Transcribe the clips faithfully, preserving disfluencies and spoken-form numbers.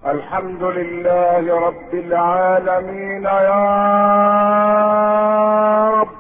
الحمد لله رب العالمين يا رب.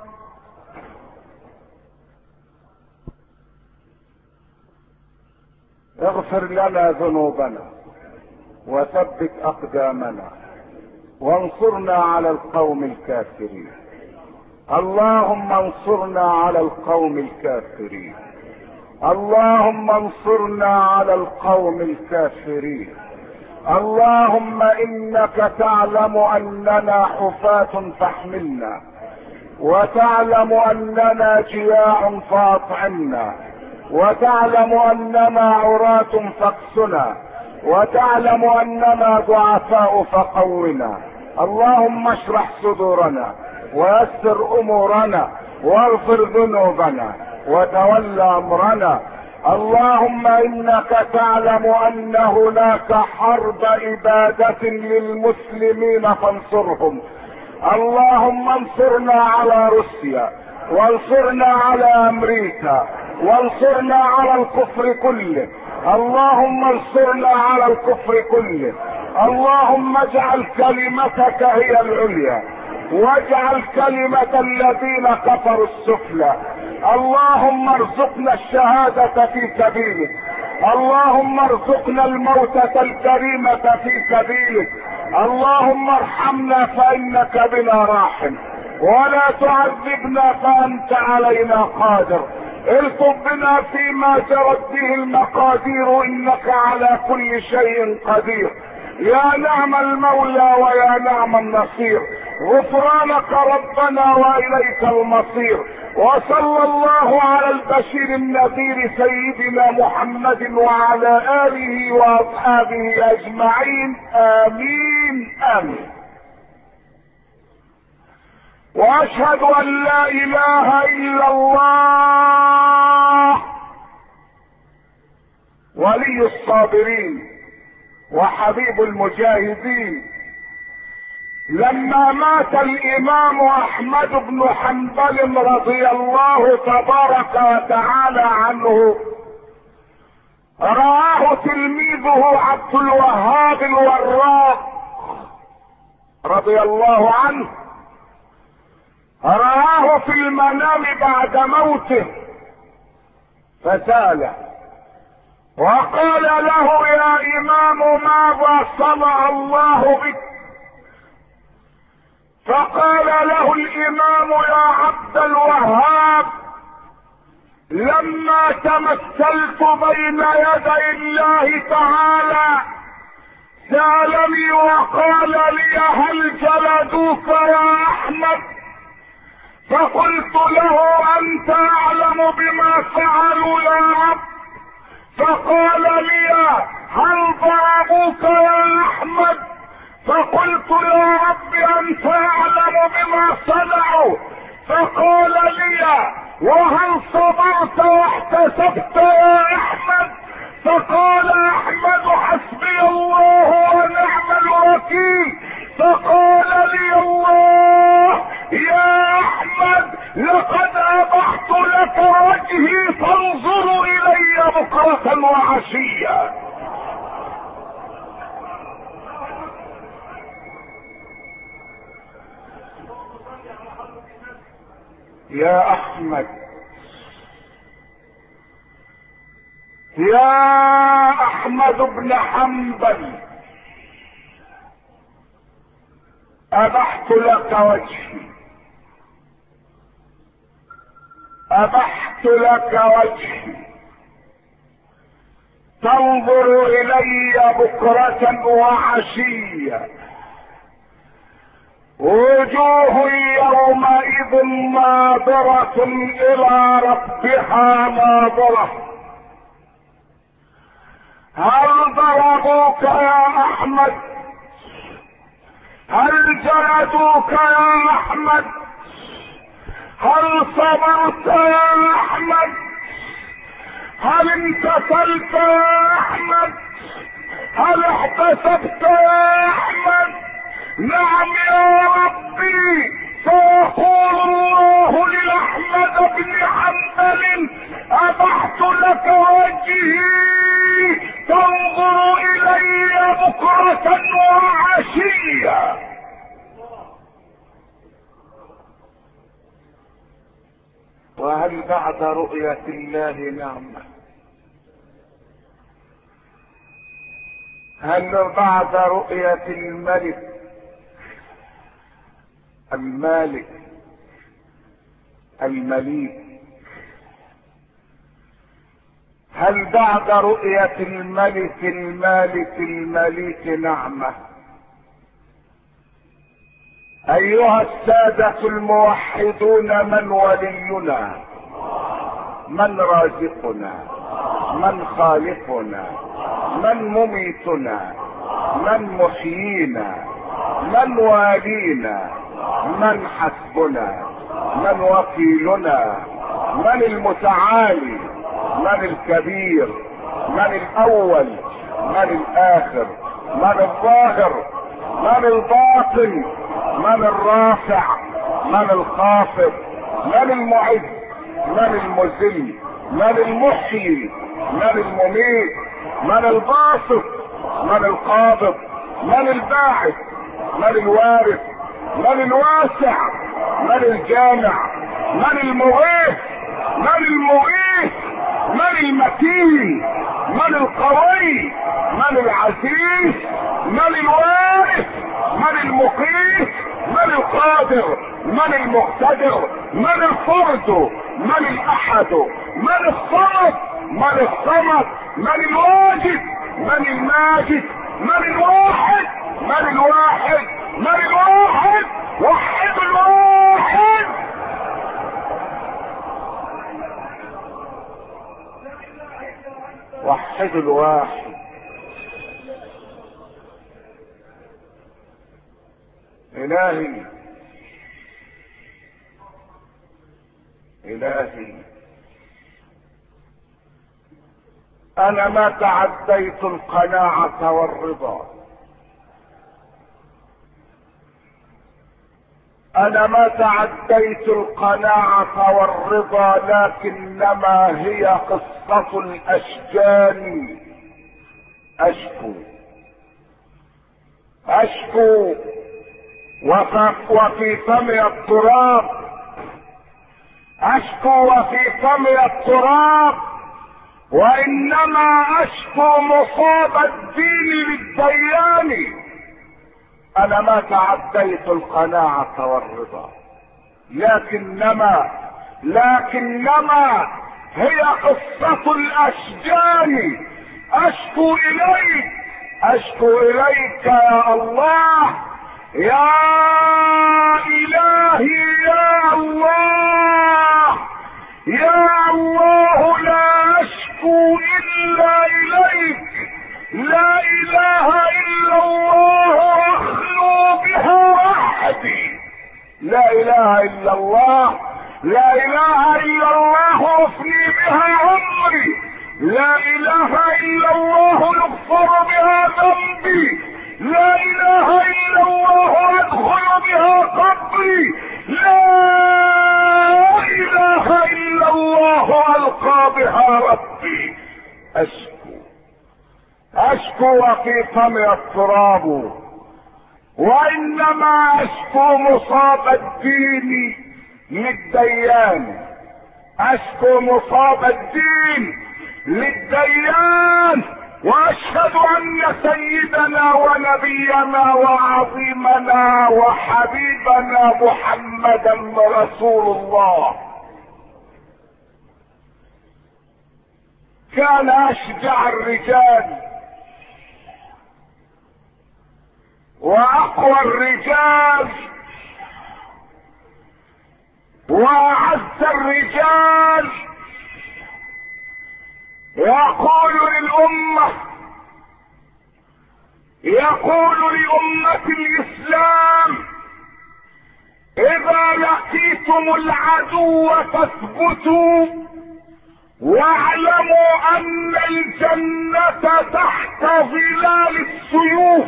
اغفر لنا ذنوبنا وثبت اقدامنا وانصرنا على القوم الكافرين. اللهم انصرنا على القوم الكافرين. اللهم انصرنا على القوم الكافرين. اللهم انك تعلم اننا حفاة فاحملنا، وتعلم اننا جياع فاطعمنا، وتعلم اننا عراة فاكسنا، وتعلم اننا ضعفاء فقونا. اللهم اشرح صدورنا ويسر امورنا واغفر ذنوبنا وتول امرنا. اللهم انك تعلم ان هناك حرب ابادة للمسلمين فانصرهم. اللهم انصرنا على روسيا، وانصرنا على امريكا، وانصرنا على الكفر كله. اللهم انصرنا على الكفر كله. اللهم اجعل كلمتك هي العليا، واجعل كلمة الذين كفروا السفلى. اللهم ارزقنا الشهادة في سبيلك. اللهم ارزقنا الموتة الكريمة في سبيلك. اللهم ارحمنا فانك بنا راحم، ولا تعذبنا فانت علينا قادر. الطف بنا فيما جرت به المقادير، انك على كل شيء قدير. يا نعم المولى ويا نعم النصير. غفرانك ربنا واليك المصير. وصلى الله على البشير النذير سيدنا محمد وعلى اله واصحابه اجمعين. امين امين. واشهد ان لا اله الا الله ولي الصابرين وحبيب المجاهدين. لما مات الامام احمد بن حنبل رضي الله تبارك وتعالى عنه، رآه تلميذه عبد الوهاب الوراق رضي الله عنه، رآه في المنام بعد موته فسأله وقال له: يا امام ماذا صنع الله بك؟ فقال له الامام: يا عبد الوهاب، لما تمثلت بين يدي الله تعالى سألني وقال لي: هل جلدوك يا احمد؟ فقلت له: انت اعلم بما فعلوا يا رب. فقال لي: هل ضربوك يا احمد؟ فقلت: يا رب انت اعلم بما صنعوا. فقال لي: وهل صبرت واحتسبت يا احمد؟ فقال احمد: حسبي الله ونعم الوكيل. فقال لي الله: يا احمد، لقد ابحت لك وجهي فانظر الي بكرة وعشية. يا احمد، يا احمد بن حنبل، ابحت لك وجهي، ابحت لك وجهي، تنظر الي بكرة وعشية. وجوه يومئذ ناظرة الى ربها ناظرة. هل ضربوك يا احمد؟ هل جلدوك يا احمد؟ هل صبرت يا احمد؟ هل امتثلت يا احمد؟ هل احتسبت يا احمد؟ نعم يا ربي. فيقول الله لاحمد بن حنبل: ابحت لك وجهي، تنظر الي بكرة وعشية. وهل بعد رؤية الله نعمة؟ هل بعد رؤية الملك المالك المليك، هل بعد رؤية الملك المالك المليك نعمة؟ ايها السادة الموحدون، من ولينا؟ من رازقنا؟ من خالقنا؟ من مميتنا؟ من محيينا؟ من والينا؟ من حسبنا؟ من وكيلنا؟ من المتعالي؟ من الكبير؟ من الاول؟ من الاخر؟ من الظاهر؟ من الباطن؟ من الرافع؟ من الخافض؟ من المعز؟ من المذل؟ من المحيي؟ من المميت؟ من الباسط؟ من القابض؟ من الباعث؟ من الوارث؟ من الواسع؟ من الجامع؟ من المغيث؟ من المغيث؟ من المتين؟ من القوي؟ من العزيز؟ من الوارث؟ من المقيت؟ من القادر؟ من المقتدر؟ من الفرد؟ من الاحد؟ من الصمد؟ من الصمد؟ من الواجد؟ من الماجد؟ من الواحد؟ من الواحد؟ من الواحد؟ وحد الواحد. وحد الواحد. الهي الهي انا ما تعديت القناعة والرضا، انا ما تعديت القناعة والرضا، لكنما هي قصة الاشجان. اشكو اشكو وفي فمي التراب، اشكو وفي فمي التراب، وانما اشكو مصاب الدين للديان. انا ما تعديت القناعة والرضا، لكنما لكنما هي قصة الاشجان. اشكو اليك اشكو اليك يا الله، يا الهي يا الله يا الله، لا اشكو الا اليك، لا اله الا الله اخلو بها وحدي، لا اله الا الله، لا اله الا الله افني بها عمري، لا اله الا الله يغفر بها ذنبي، لا اله الا الله ادخل بها قبري، لا اله الا الله القى بها ربي. اشكو اشكو وفي فمي التراب، وانما اشكو مصاب الدين للديان، اشكو مصاب الدين للديان، واشهد ان سيدنا ونبينا وعظيمنا وحبيبنا محمدا رسول الله كان اشجع الرجال واقوى الرجال واعز الرجال، يقول للأمة يقول لأمة الإسلام: إذا لقيتم العدو فاثبتوا واعلموا أن الجنة تحت ظلال السيوف.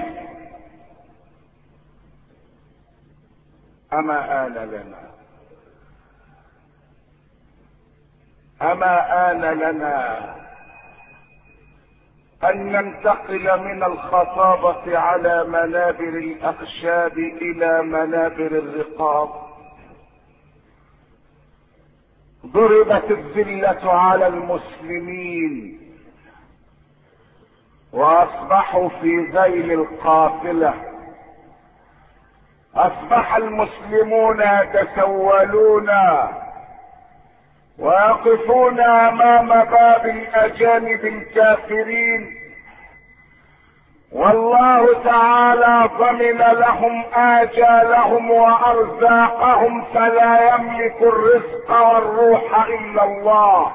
أما آن لنا أما آن لنا ان ننتقل من الخطابة على منابر الاخشاب الى منابر الرقاب. ضربت الذلة على المسلمين واصبحوا في ذيل القافلة. اصبح المسلمون يتسولون ويقفون امام باب الاجانب الكافرين، والله تعالى ضمن لهم آجالهم وأرزاقهم، فلا يملك الرزق والروح إلا الله.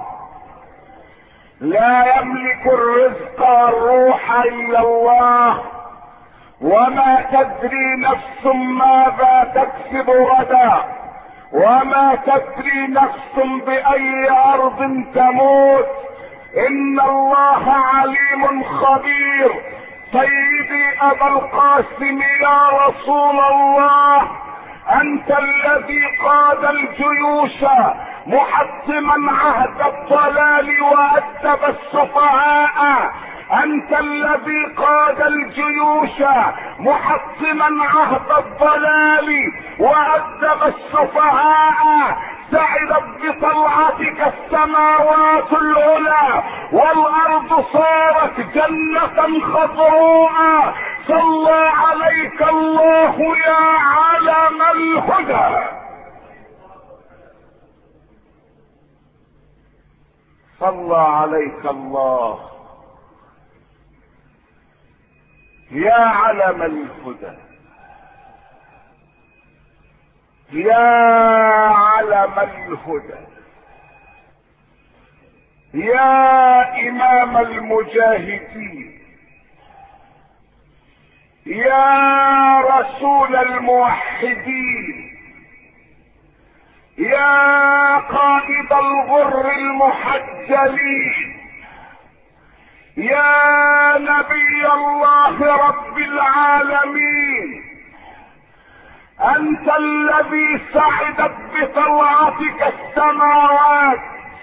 لا يملك الرزق والروح إلا الله. وما تدري نفس ماذا تكسب غدا، وما تدري نفس بأي أرض تموت. إن الله عليم خبير. سيدي أبا القاسم يا رسول الله، أنت الذي قاد الجيوش محطما عهد الضلال وأدب السفهاء. أنت الذي قاد الجيوش محطما عهد الضلال وأدب السفهاء. سعدت بطلعتك السماوات العلى والأرض صارت جنة خضراء. صلى عليك الله يا علم الهدى. صلى عليك الله يا علم الهدى، يا علم الهدى، يا امام المجاهدين، يا رسول الموحدين، يا قائد الغر المحجلين، يا نبي الله رب العالمين. انت الذي سعدت بطلعتك السماوات.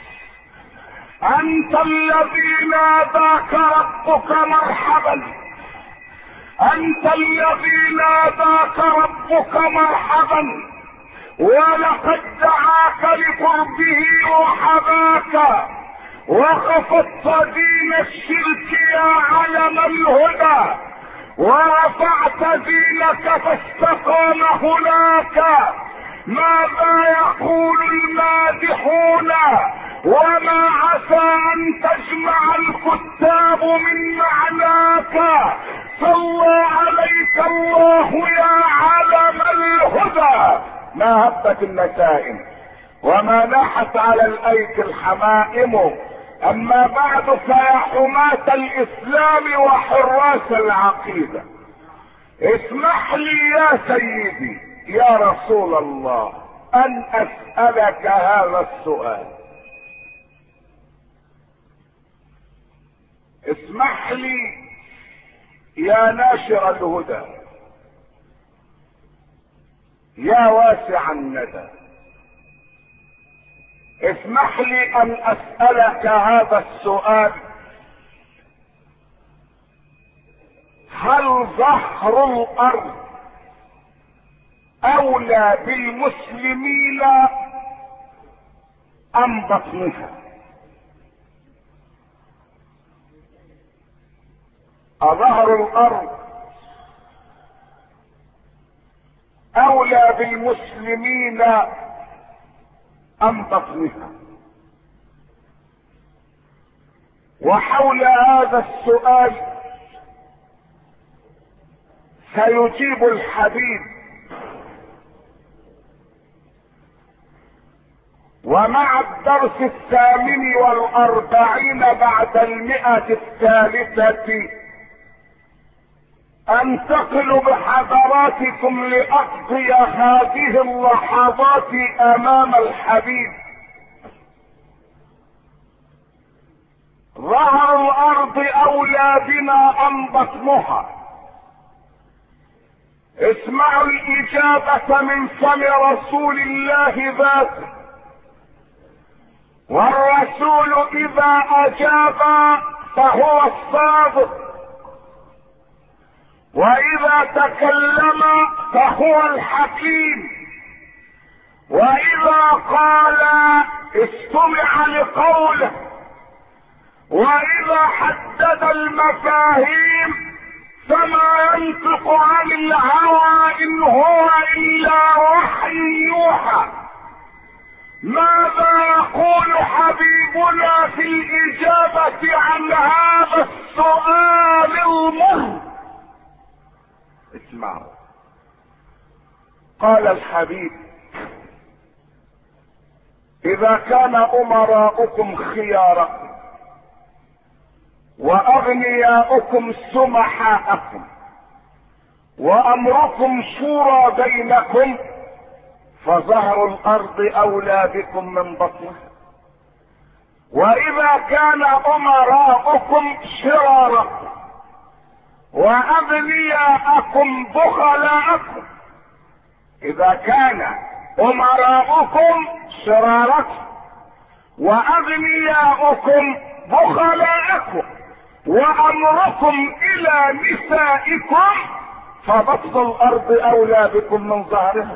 انت الذي ناداك ربك مرحبا. انت الذي ناداك ربك مرحبا، ولقد دعاك لقربه وحباك، وخفضت دين الشرك يا علم الهدى، ورفعت دينك فاستقام هناك. ماذا يقول المادحون وما عسى ان تجمع الكتاب من معناك. صلى عليك الله يا علم الهدى. ما هبت النسائم وما ناحت على الايك الحمائم. اما بعد، فيا حماة الاسلام وحراس العقيدة، اسمح لي يا سيدي يا رسول الله ان اسألك هذا السؤال. اسمح لي يا ناشر الهدى، يا واسع الندى، اسمح لي ان اسألك هذا السؤال. هل ظهر الارض اولى بالمسلمين ام بطنها؟ اظهر الارض اولى بالمسلمين ام بطنها؟ وحول هذا السؤال سيجيب الحبيب. ومع الدرس الثامن والاربعين بعد المئة الثالثة انتقل بحضراتكم لاقضي هذه اللحظات امام الحبيب. ظهر الارض اولى بنا ام بطنها؟ اسمعوا الاجابة من فم رسول الله ذاته. والرسول اذا اجاب فهو الصادق، واذا تكلم فهو الحكيم، واذا قال استمع لقوله، واذا حدد المفاهيم فما ينطق عن الهوى ان هو الا وحي يوحى. ماذا يقول حبيبنا في الاجابة عن هذا السؤال المر؟ اسمعوا. قال الحبيب: اذا كان امراؤكم خياركم واغنياؤكم سمحاءكم وامركم شورى بينكم فظهر الارض اولى بكم من بطنها. واذا كان امراؤكم شراركم واغنياءكم بخلاءكم، اذا كان امراؤكم شراركم واغنياؤكم بخلاءكم وامركم الى نسائكم فبطن الارض اولى بكم من ظهرها.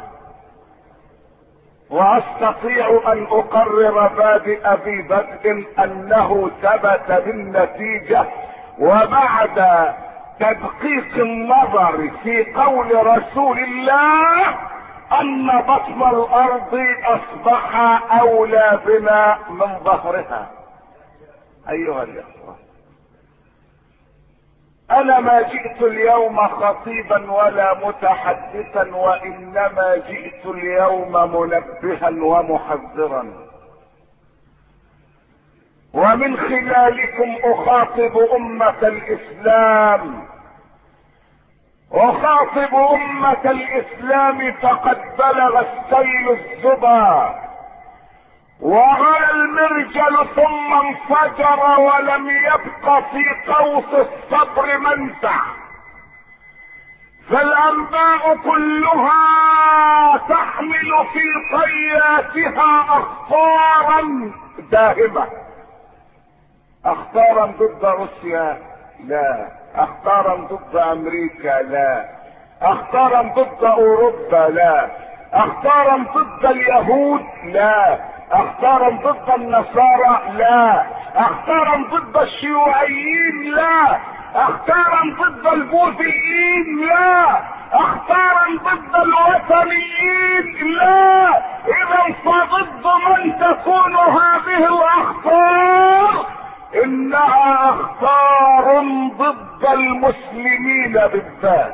واستطيع ان اقرر بادئ في بدء انه ثبت بالنتيجة وبعد تدقيق النظر في قول رسول الله ان بطن الارض اصبح اولى بنا من ظهرها. ايها الاخوة، انا ما جئت اليوم خطيبا ولا متحدثا، وانما جئت اليوم منبها ومحذرا، ومن خلالكم اخاطب امة الاسلام، اخاطب امة الاسلام. فقد بلغ السيل الزبا وغلى المرجل ثم انفجر ولم يبق في قوس الصبر منفع، فالانباء كلها تحمل في طياتها اخطارا داهمة. اخطارا ضد روسيا؟ لا. اخطارا ضد امريكا؟ لا. اخطارا ضد اوروبا؟ لا. اخطارا ضد اليهود؟ لا. اخطارا ضد النصارى؟ لا. اخطارا ضد الشيوعيين؟ لا. اخطارا ضد البوذيين؟ لا. اخطارا ضد الوثنيين؟ لا. اذا فضد من تكون هذه الاخطار؟ انها اخطار ضد المسلمين بالذات.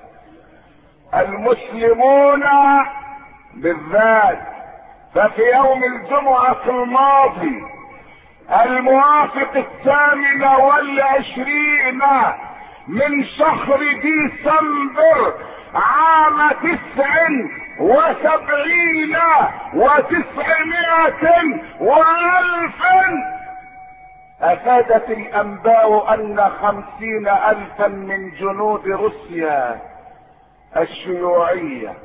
المسلمون بالذات. ففي يوم الجمعة الماضي الموافق الثامن والعشرين من شهر ديسمبر عام تسع وسبعين وتسعمائة والف، افادت الانباء ان خمسين الفا من جنود روسيا الشيوعية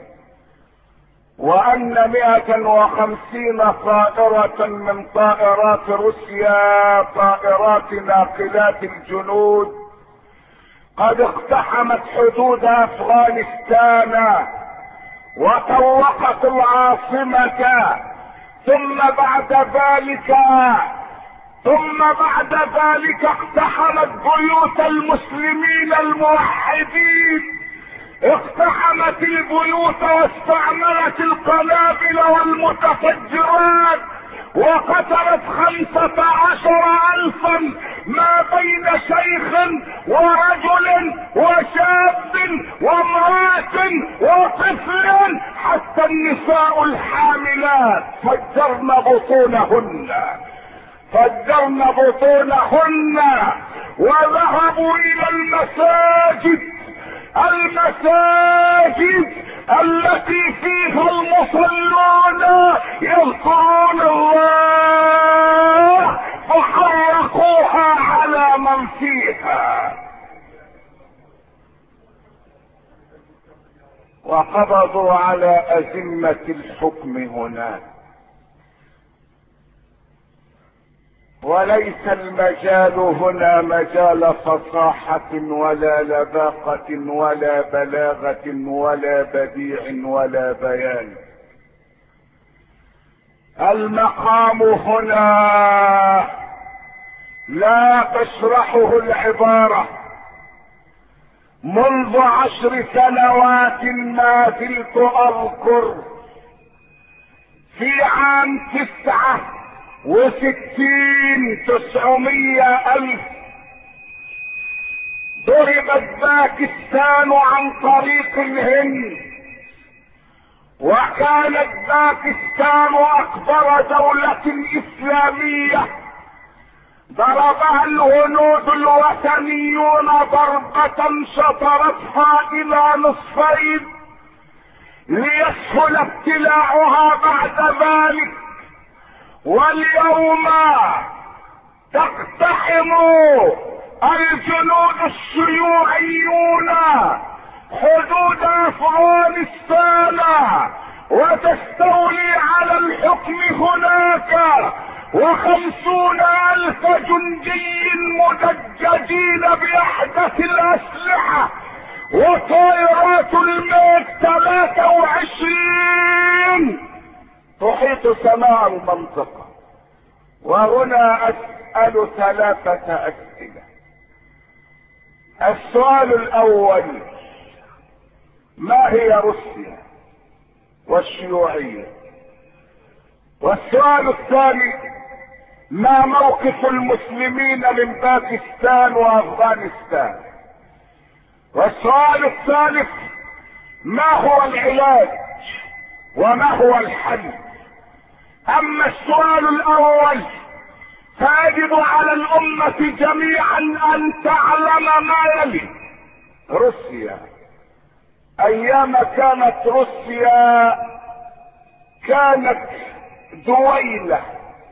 وان مئة وخمسين طائرة من طائرات روسيا طائرات ناقلات الجنود قد اقتحمت حدود افغانستان وطوقت العاصمة، ثم بعد ذلك ثم بعد ذلك اقتحمت بيوت المسلمين الموحدين، اقتحمت البيوت واستعملت القنابل والمتفجرات وقتلت خمسة عشر الفا ما بين شيخ ورجل وشاب وامرأة وطفل حتى النساء الحاملات فجرن بطونهن فجرن بطونهن وذهبوا الى المساجد المساجد التي فيها المصلون يذكرون الله فحرقوها على من فيها وقبضوا على أزمة الحكم هناك. وليس المجال هنا مجال فصاحة ولا لباقة ولا بلاغة ولا بديع ولا بيان. المقام هنا لا تشرحه العبارة. منذ عشر سنوات ما زلت اذكر في عام تسعة وستين تسعمية الف ضربت باكستان عن طريق الهند، وكانت باكستان اكبر دولة اسلامية ضربها الهنود الوثنيون ضربة شطرتها الى نصفين ليسهل ابتلاعها بعد ذلك. واليوم تقتحم الجنود الشيوعيون حدود افغانستان وتستولي على الحكم هناك، وخمسون الف جندي مدججين باحدث الاسلحة وطائرات الميج ثلاثة وعشرين تحيط سماء المنطقة. وهنا اسأل ثلاثة اسئلة. السؤال الاول: ما هي روسيا والشيوعية؟ والسؤال الثاني: ما موقف المسلمين من باكستان وافغانستان؟ والسؤال الثالث: ما هو العلاج وما هو الحل؟ اما السؤال الاول فيجب على الامة جميعا ان تعلم ما يلي. روسيا ايام كانت روسيا كانت دويلة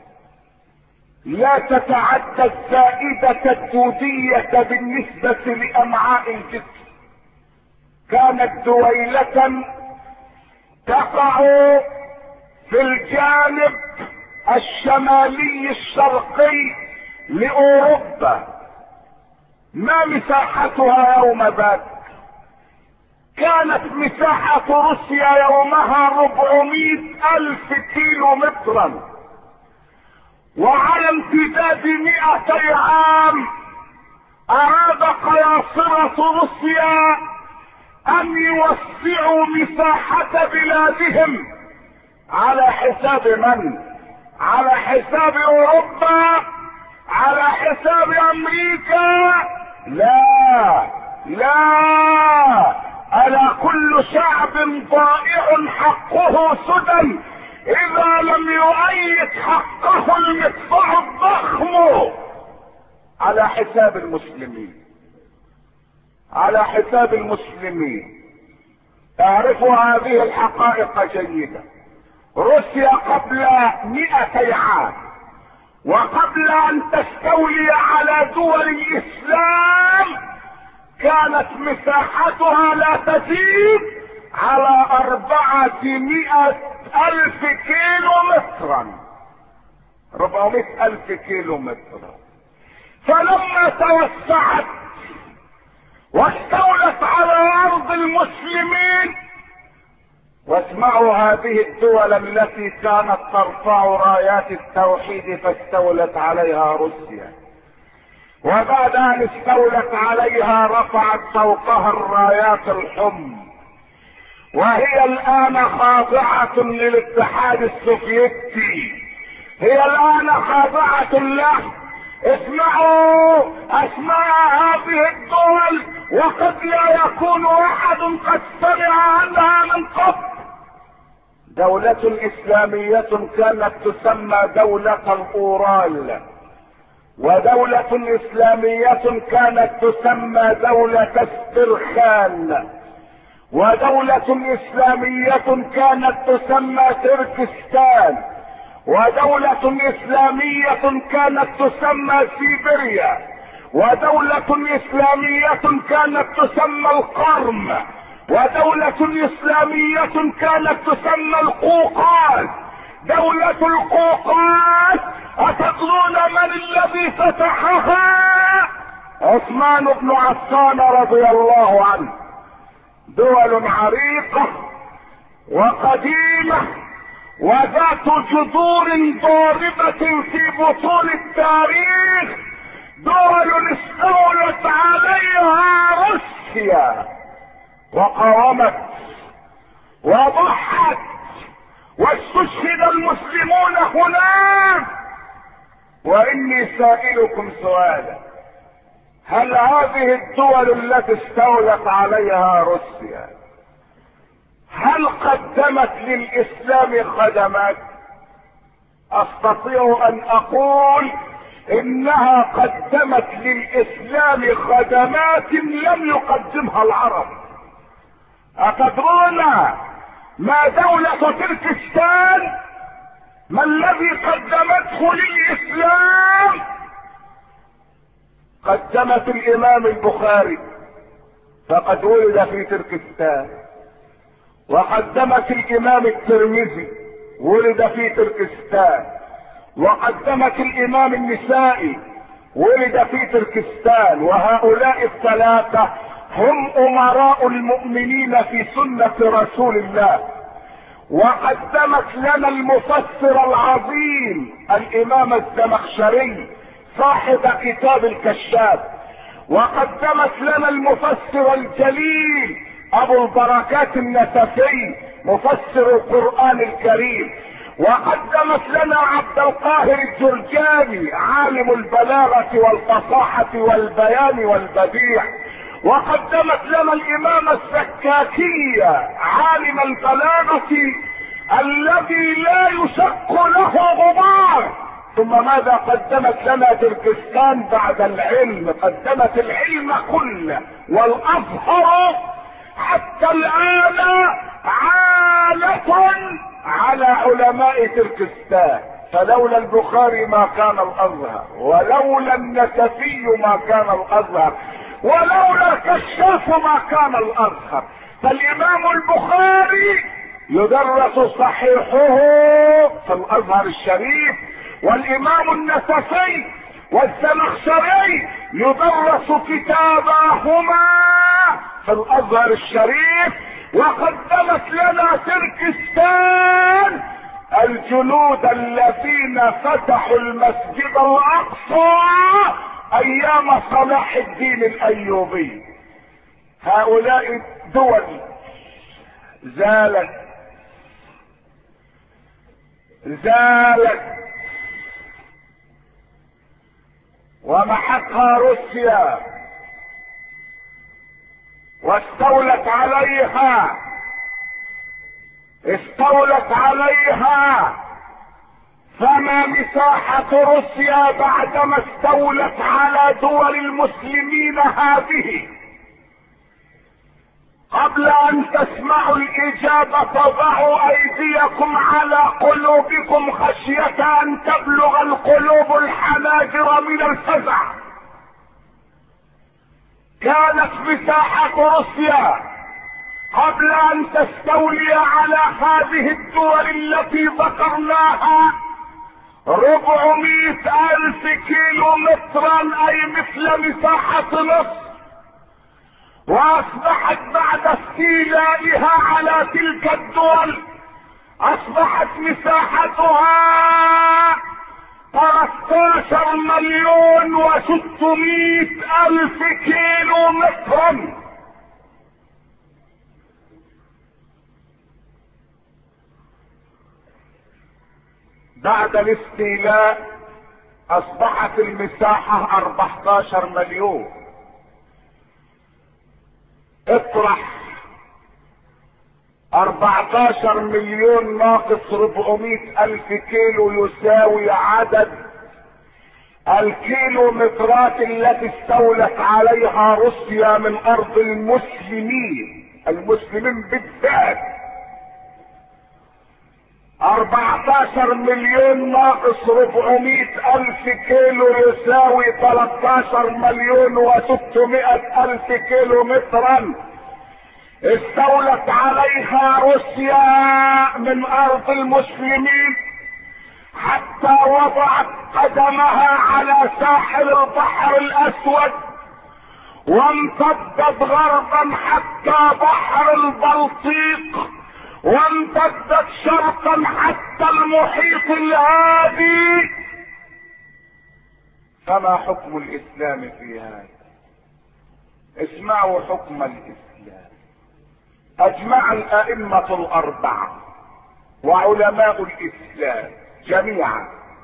لا تتعدى الزائدة الدودية بالنسبة لامعاء الجسم. كانت دويلة تقع في الجانب الشمالي الشرقي لاوروبا. ما مساحتها يوم ذاك؟ كانت مساحة روسيا يومها أربعمائة ألف كيلو مترا، وعلى امتداد مئتي عام أراد قياصرة روسيا أن يوسعوا مساحة بلادهم على حساب من؟ على حساب أوروبا؟ على حساب أمريكا؟ لا لا، ألا كل شعب ضائع حقه سدى إذا لم يؤيد حقه المدفع الضخم. على حساب المسلمين، على حساب المسلمين. تعرفوا هذه الحقائق جيدا. روسيا قبل مئتي عام وقبل ان تستولي على دول الاسلام كانت مساحتها لا تزيد على أربعمائة ألف كيلو مترا، أربعمائة ألف كيلو مترا. فلما توسعت واستولت على أرض المسلمين، واسمعوا هذه الدول التي كانت ترفع رايات التوحيد فاستولت عليها روسيا، وبعد ان استولت عليها رفعت فوقها الرايات الحمر، وهي الان خاضعة للاتحاد السوفيتي، هي الان خاضعة له. اسمعوا اسماء هذه الدول وقد لا يكون احد قد سمع عنها من قبل. دولة اسلامية كانت تسمى دولة الاورال، ودولة اسلامية كانت تسمى دولة استرخان، ودولة اسلامية كانت تسمى تركستان، ودولة اسلامية كانت تسمى سيبيريا، ودولة اسلامية كانت تسمى القرم، ودولة اسلامية كانت تسمى القوقاز. دولة القوقاز، أتدرون من الذي فتحها؟ عثمان بن عفان رضي الله عنه. دول عريقة وقديمة وذات جذور ضاربة في بطون التاريخ، دول استولت عليها روسيا وقاومت وضحت واستشهد المسلمون هناك. واني سائلكم سؤالا، هل هذه الدول التي استولت عليها روسيا هل قدمت للاسلام خدمات؟ استطيع ان اقول انها قدمت للاسلام خدمات لم يقدمها العرب. اتدرون ما دولة تركستان ما الذي قدمته للاسلام؟ قدمت الامام البخاري فقد ولد في تركستان، وقدمت الامام الترمذي ولد في تركستان، وقدمت الامام النسائي ولد في تركستان. وهؤلاء الثلاثة هم امراء المؤمنين في سنة رسول الله. وقدمت لنا المفسر العظيم الامام الزمخشري صاحب كتاب الكشاف، وقدمت لنا المفسر الجليل ابو البركات النسفي مفسر القرآن الكريم، وقدمت لنا عبد القاهر الجرجاني عالم البلاغة والفصاحة والبيان والبديع، وقدمت لنا الامام السكاكي عالم البلاغة الذي لا يشق له غبار. ثم ماذا قدمت لنا تركستان بعد العلم؟ قدمت العلم كله والازهر حتى الان عالة على علماء تركستان. فلولا البخاري ما كان الازهر، ولولا النسفي ما كان الازهر، ولولا الكشاف ما كان الازهر. فالامام البخاري يدرس صحيحه في الازهر الشريف، والامام النسفي والزمخشري يدرس كتاباهما في الازهر الشريف. وقدمت لنا تركستان الجنود الذين فتحوا المسجد الاقصى ايام صلاح الدين الايوبي. هؤلاء الدول زالت زالت ومحقها روسيا واستولت عليها استولت عليها فما مساحة روسيا بعدما استولت على دول المسلمين هذه؟ قبل ان تسمعوا الاجابة فضعوا ايديكم على قلوبكم خشية ان تبلغ القلوب الحناجر من الفزع. كانت مساحة روسيا قبل ان تستولي على هذه الدول التي ذكرناها ربعمائة الف كيلو مترا، اي مثل مساحة مصر. واصبحت بعد استيلائها على تلك الدول اصبحت مساحتها ثلاثة عشر مليون وستمائة الف كيلو مترا. بعد الاستيلاء اصبحت المساحة اربعة عشر مليون. اطرح اربعة عشر مليون ناقص ربعمائة الف كيلو يساوي عدد الكيلومترات التي استولت عليها روسيا من ارض المسلمين المسلمين بالذات. اربعة عشر مليون ناقص ربعمائة الف كيلو يساوي ثلاثة عشر مليون وستمائة الف كيلو مترا استولت عليها روسيا من ارض المسلمين. حتى وضعت قدمها على ساحل البحر الاسود، وامتدت غربا حتى بحر البلطيق، وامتدت شرقا حتى المحيط الهادي. فما حكم الاسلام في هذا؟ اسمعوا حكم الاسلام. اجمع الائمة الاربعة وعلماء الاسلام جميعا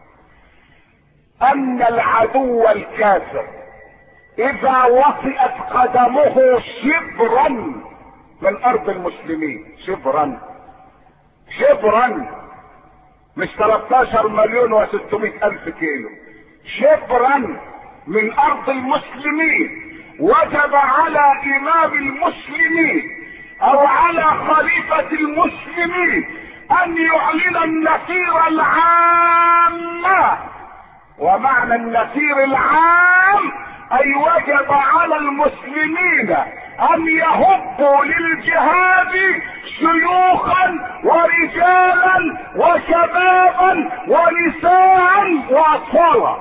ان العدو الكافر اذا وطئت قدمه شبرا من ارض المسلمين، شبرا شبرا مش ثلاثة عشر مليون وستمائة الف كيلو، شبرا من ارض المسلمين، وجب على امام المسلمين او على خليفة المسلمين ان يعلن النفير العام. ومعنى النفير العام اي وجب على المسلمين ان يهبوا للجهاد شيوخا ورجالا وشبابا ونساء واطفالا.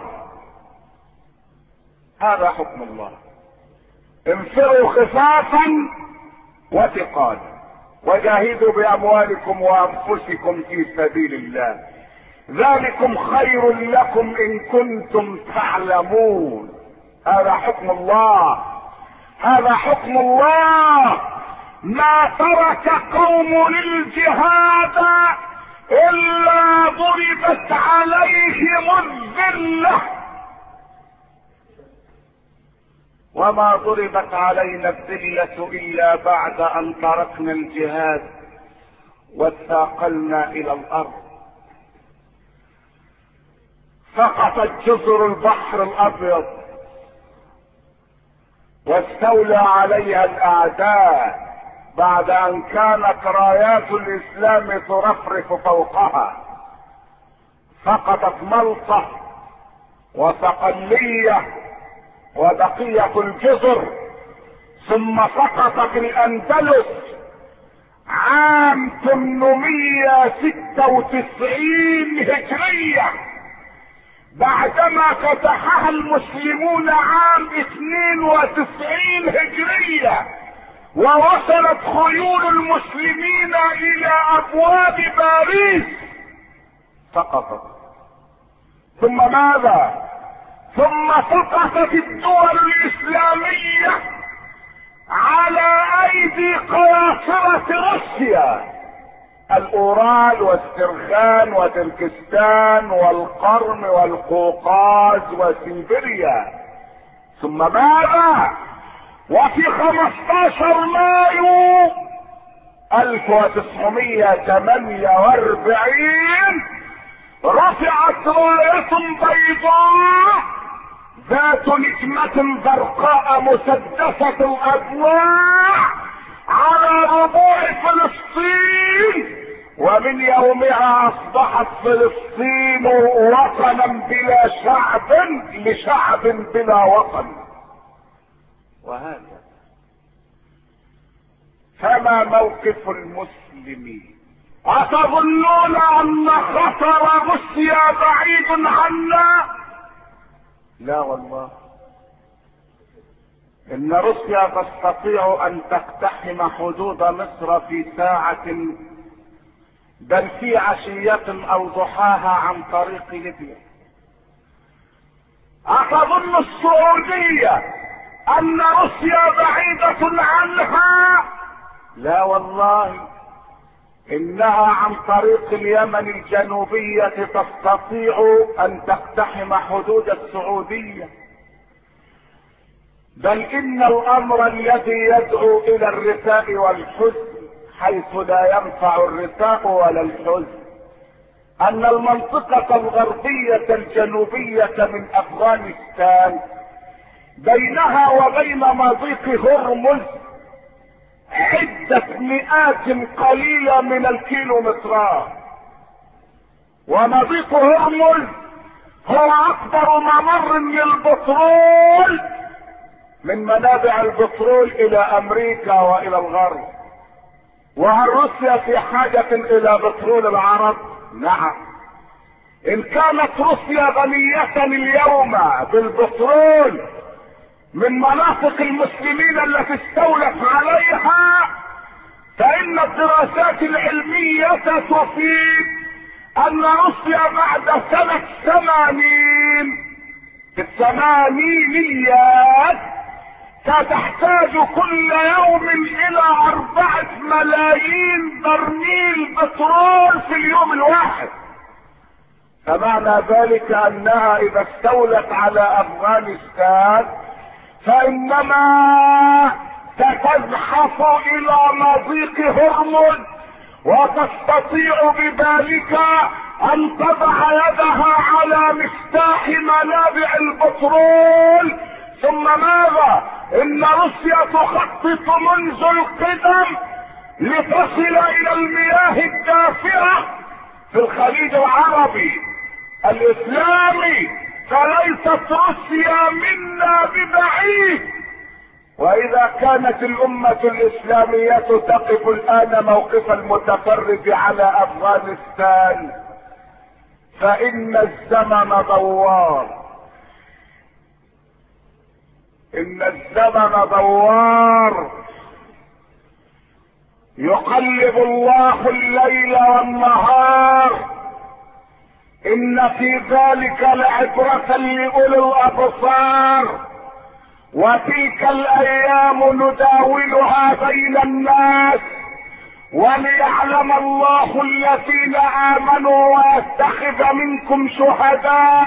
هذا حكم الله. انفروا خفافا وثقالا وجاهدوا باموالكم وانفسكم في سبيل الله، ذلكم خير لكم ان كنتم تعلمون. هذا حكم الله، هذا حكم الله. ما ترك قوم للجهاد الا ضربت عليهم الذله، وما ضربت علينا الذله الا بعد ان تركنا الجهاد واثاقلنا الى الارض. سقطت جزر البحر الابيض واستولى عليها الاعداء بعد ان كانت رايات الاسلام ترفرف فوقها. سقطت ملطة وصقلية وبقية الجزر، ثم سقطت الاندلس عام ثمانمائة وستة وتسعين هجرية بعدما فتحها المسلمون عام اثنين وتسعين هجرية، ووصلت خيول المسلمين الى ابواب باريس. سقطت. ثم ماذا؟ ثم سقطت الدول الاسلامية على ايدي قياصرة روسيا، الاورال واسترخان وتركستان والقرم والقوقاز وسيبيريا. ثم ماذا؟ وفي خمسة عشر مايو ألف وتسعمائة وثمانية وأربعين رفعت راية بيضاء ذات نجمة زرقاء مسدسة الاضلاع على ربوع فلسطين، ومن يومها اصبحت فلسطين وطنا بلا شعب لشعب بلا وطن. وهذا فما موقف المسلمين؟ أتظنون أن خطر روسيا بعيد عنا؟ لا والله، إن روسيا تستطيع أن تقتحم حدود مصر في ساعة، بل في عشية أو ضحاها عن طريق ليبيا. أتظن السعودية أن روسيا بعيدة عنها؟ لا والله، إنها عن طريق اليمن الجنوبية تستطيع أن تقتحم حدود السعودية، بل إن الأمر الذي يدعو إلى الرثاء والحزن حيث لا ينفع الرثاء ولا الحزن أن المنطقة الغربية الجنوبية من أفغانستان بينها وبين مضيق هرمز عدة مئات قليلة من الكيلومترات، ومضيق هرمز هو اكبر ممر للبترول من منابع البترول الى امريكا والى الغرب. وهل روسيا في حاجة الى بترول العرب؟ نعم. ان كانت روسيا غنية اليوم بالبترول من مناطق المسلمين التي استولت عليها، فان الدراسات العلمية تفيد ان روسيا بعد سنة ثمانين في الثمانينيات ستحتاج كل يوم الى اربعة ملايين برميل بترول في اليوم الواحد. فمعنى ذلك انها اذا استولت على افغانستان فانما ستزحف الى مضيق هرمز، وتستطيع بذلك ان تضع يدها على مفتاح منابع البترول. ثم ماذا؟ ان روسيا تخطط منذ القدم لتصل الى المياه الدافئة في الخليج العربي الاسلامي، فليست روسيا منا ببعيد. واذا كانت الامة الاسلامية تقف الان موقف المتفرج على افغانستان فان الزمن دوار، ان الزمن دوار يقلب الله الليل والنهار. ان في ذلك لعبرة لاولي الابصار، وتلك الايام نداولها بين الناس وليعلم الله الذين امنوا ويتخذ منكم شهداء،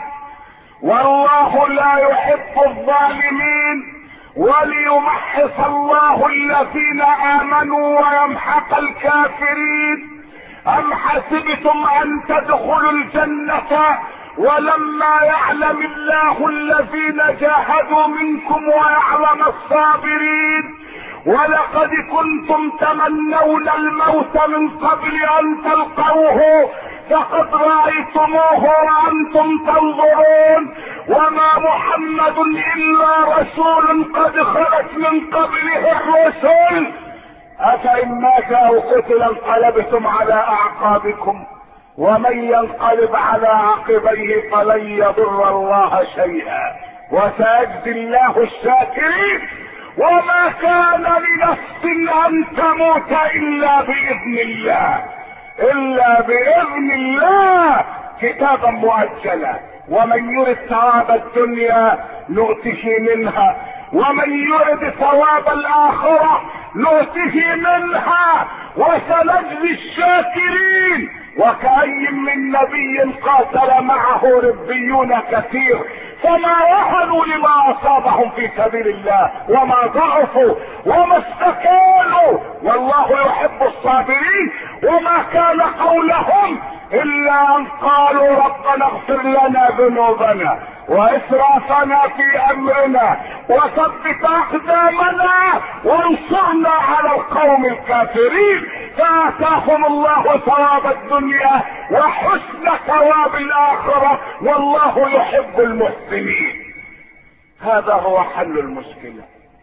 والله لا يحب الظالمين، وليمحص الله الذين امنوا ويمحق الكافرين. ام حسبتم ان تدخلوا الجنة ولما يعلم الله الذين جاهدوا منكم ويعلم الصابرين؟ ولقد كنتم تمنون الموت من قبل ان تلقوه فقد رأيتموه وانتم تنظرون، وما محمد الا رسول قد خلت من قبله الرسل، افان مات او قتل انقلبتم على اعقابكم، ومن ينقلب على عقبيه فلن يضر الله شيئا وسيجزي الله الشاكرين. وما كان لنفس ان تموت الا باذن الله، الا باذن الله كتابا مؤجلا. ومن يرد ثواب الدنيا نؤته منها، ومن يرد ثواب الاخرة نؤته منها، وسنجزي الشاكرين. وكأي من نبي قاتل معه ربيون كثير فما وهنوا لما اصابهم في سبيل الله وما ضعفوا وما استكانوا، والله يحب الصابرين. وما كان قولهم الا ان قالوا ربنا اغفر لنا ذنوبنا واسرافنا في امرنا وثبت اقدامنا وانصرنا على القوم الكافرين، فاتاهم الله ثواب الدنيا وحسن ثواب الاخرة، والله يحب المحسنين. هذا هو حل المشكلة.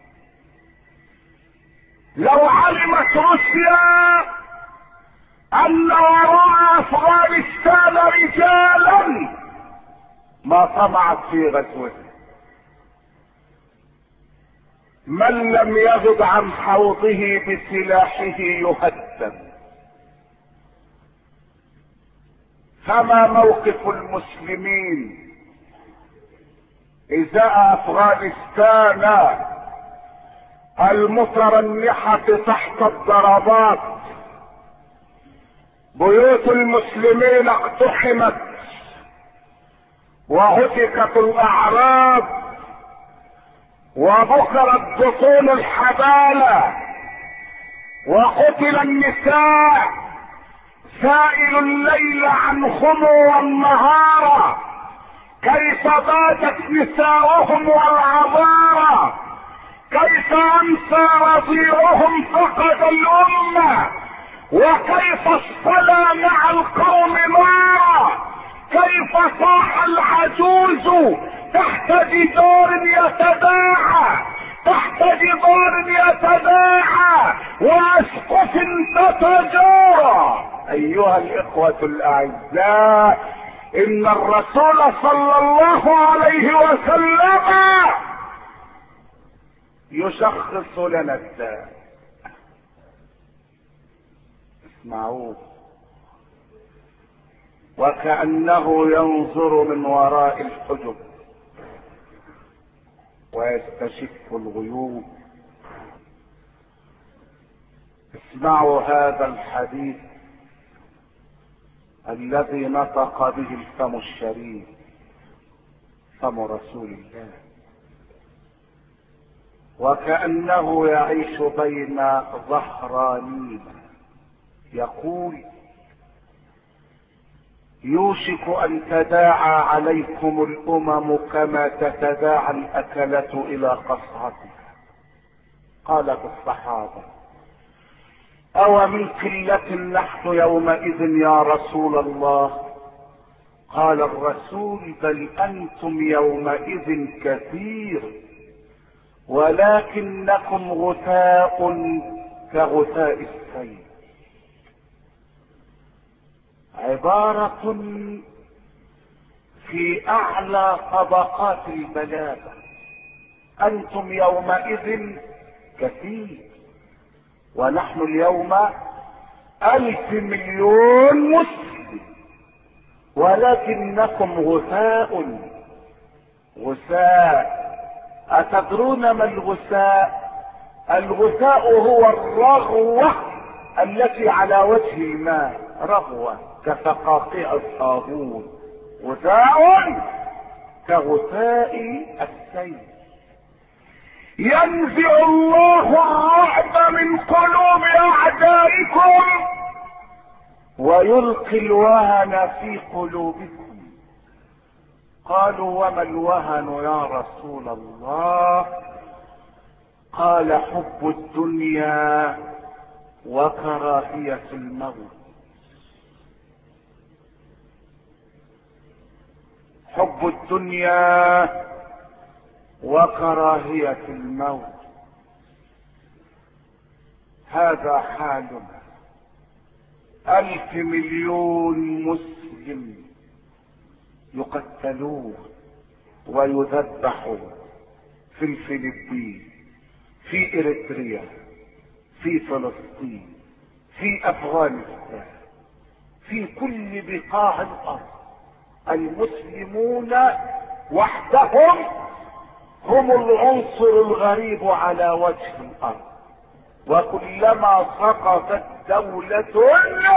لو علمت روسيا ان وراء افغانستان رجالا ما طمعت في غزوته. من لم يغض عن حوضه بسلاحه يهدم. فما موقف المسلمين ازاء افغانستان المترنحة تحت الضربات؟ بيوت المسلمين اقتحمت وهتكت الاعراض وبكرت بطون الحبالة وقتل النساء، سائل الليل عن خمو والنهار، كيف باتت نساؤهم والعذارى، كيف امسى رضيعهم فقد الامة، وكيف اصطلى مع القوم نارا، كيف صاح العجوز تحت جدار يتباعى، تحت جدار يتباعى واسقف تتجارى. ايها الاخوة الاعزاء، ان الرسول صلى الله عليه وسلم يشخص لنا الداء. اسمعوه، وكأنه ينظر من وراء الحجب ويستشف الغيوب. اسمعوا هذا الحديث الذي نطق به الفم الشريف، فم رسول الله، وكأنه يعيش بين ظهرانين. يقول: يوشك ان تداعى عليكم الامم كما تتداعى الاكلة الى قصعتها. قالت الصحابة: او من قلة نحن يومئذ يا رسول الله؟ قال الرسول: بل انتم يومئذ كثير ولكنكم غثاء كغثاء السيل. عبارة في اعلى طبقات البلاغة. انتم يومئذ كثير ونحن اليوم الف مليون مسلم، ولكنكم غثاء. غثاء، اتدرون ما الغثاء؟ الغثاء هو الرغوة التي على وجه الماء، رغوة كفقاقيع الصابون. غثاء كغثاء السيل. ينزع الله الرعب من قلوب اعدائكم ويلقي الوهن في قلوبكم. قالوا: وما الوهن يا رسول الله؟ قال: حب الدنيا وكراهية الموت. حب الدنيا وكراهية الموت، هذا حالنا. الف مليون مسلم يقتلون ويذبحون في الفلبين، في اريتريا، في فلسطين، في افغانستان، في كل بقاع الارض. المسلمون وحدهم هم العنصر الغريب على وجه الارض، وكلما سقطت دولة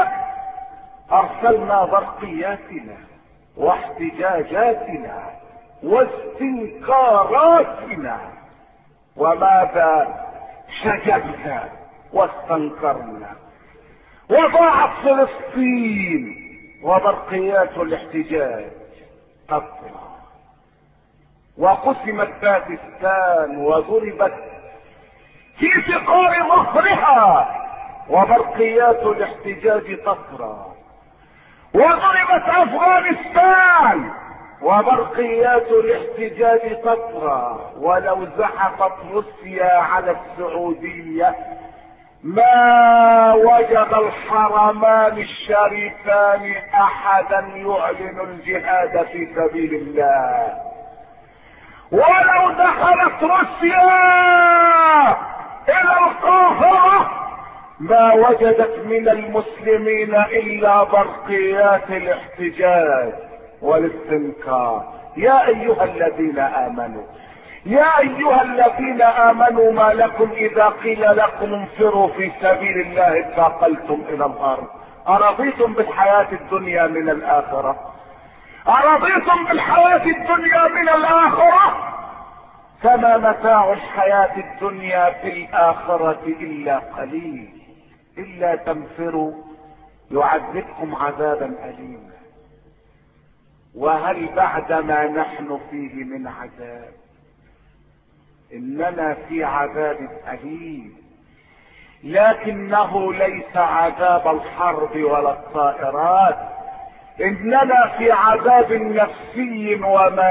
ارسلنا برقياتنا واحتجاجاتنا واستنكاراتنا. وماذا شجبنا واستنكرنا؟ وضاعت فلسطين وبرقيات الاحتجاج تطلع، وقسمت باكستان وضربت في ثقار ظهرها وبرقيات الاحتجاج تطرى، وضربت افغانستان وبرقيات الاحتجاج تطرى. ولو زحفت روسيا على السعودية ما وجد الحرمان الشريفان احدا يعلن الجهاد في سبيل الله. ولو دخلت روسيا الى القاهرة ما وجدت من المسلمين الا برقيات الاحتجاج والاستنكار. يا ايها الذين امنوا يا ايها الذين امنوا ما لكم اذا قيل لكم انفروا في سبيل الله اثاقلتم الى الارض؟ ارضيتم بالحياة الدنيا من الاخرة؟ ارضيتم بالحياة الدنيا من الاخرة؟ فما متاع الحياة الدنيا في الاخرة الا قليل. الا تنفروا يعذبكم عذابا اليما. وهل بعد ما نحن فيه من عذاب؟ اننا في عذاب اليم، لكنه ليس عذاب الحرب ولا الطائرات، اننا في عذاب نفسي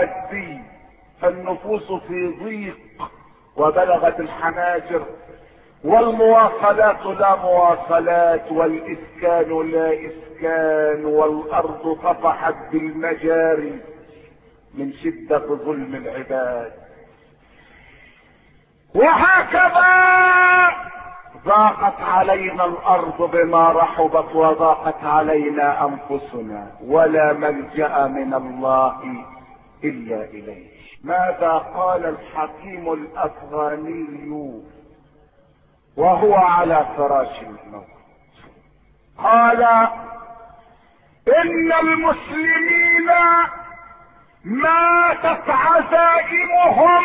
ومادي. فالنفوس في ضيق وبلغت الحناجر والمواصلات لا مواصلات، والاسكان لا اسكان، والارض طفحت بالمجاري من شدة ظلم العباد. وهكذا ضاقت علينا الارض بما رحبت وضاقت علينا انفسنا، ولا ملجأ من الله الا اليه. ماذا قال الحكيم الافغاني وهو على فراش الموت؟ قال: ان المسلمين ماتت عزائمهم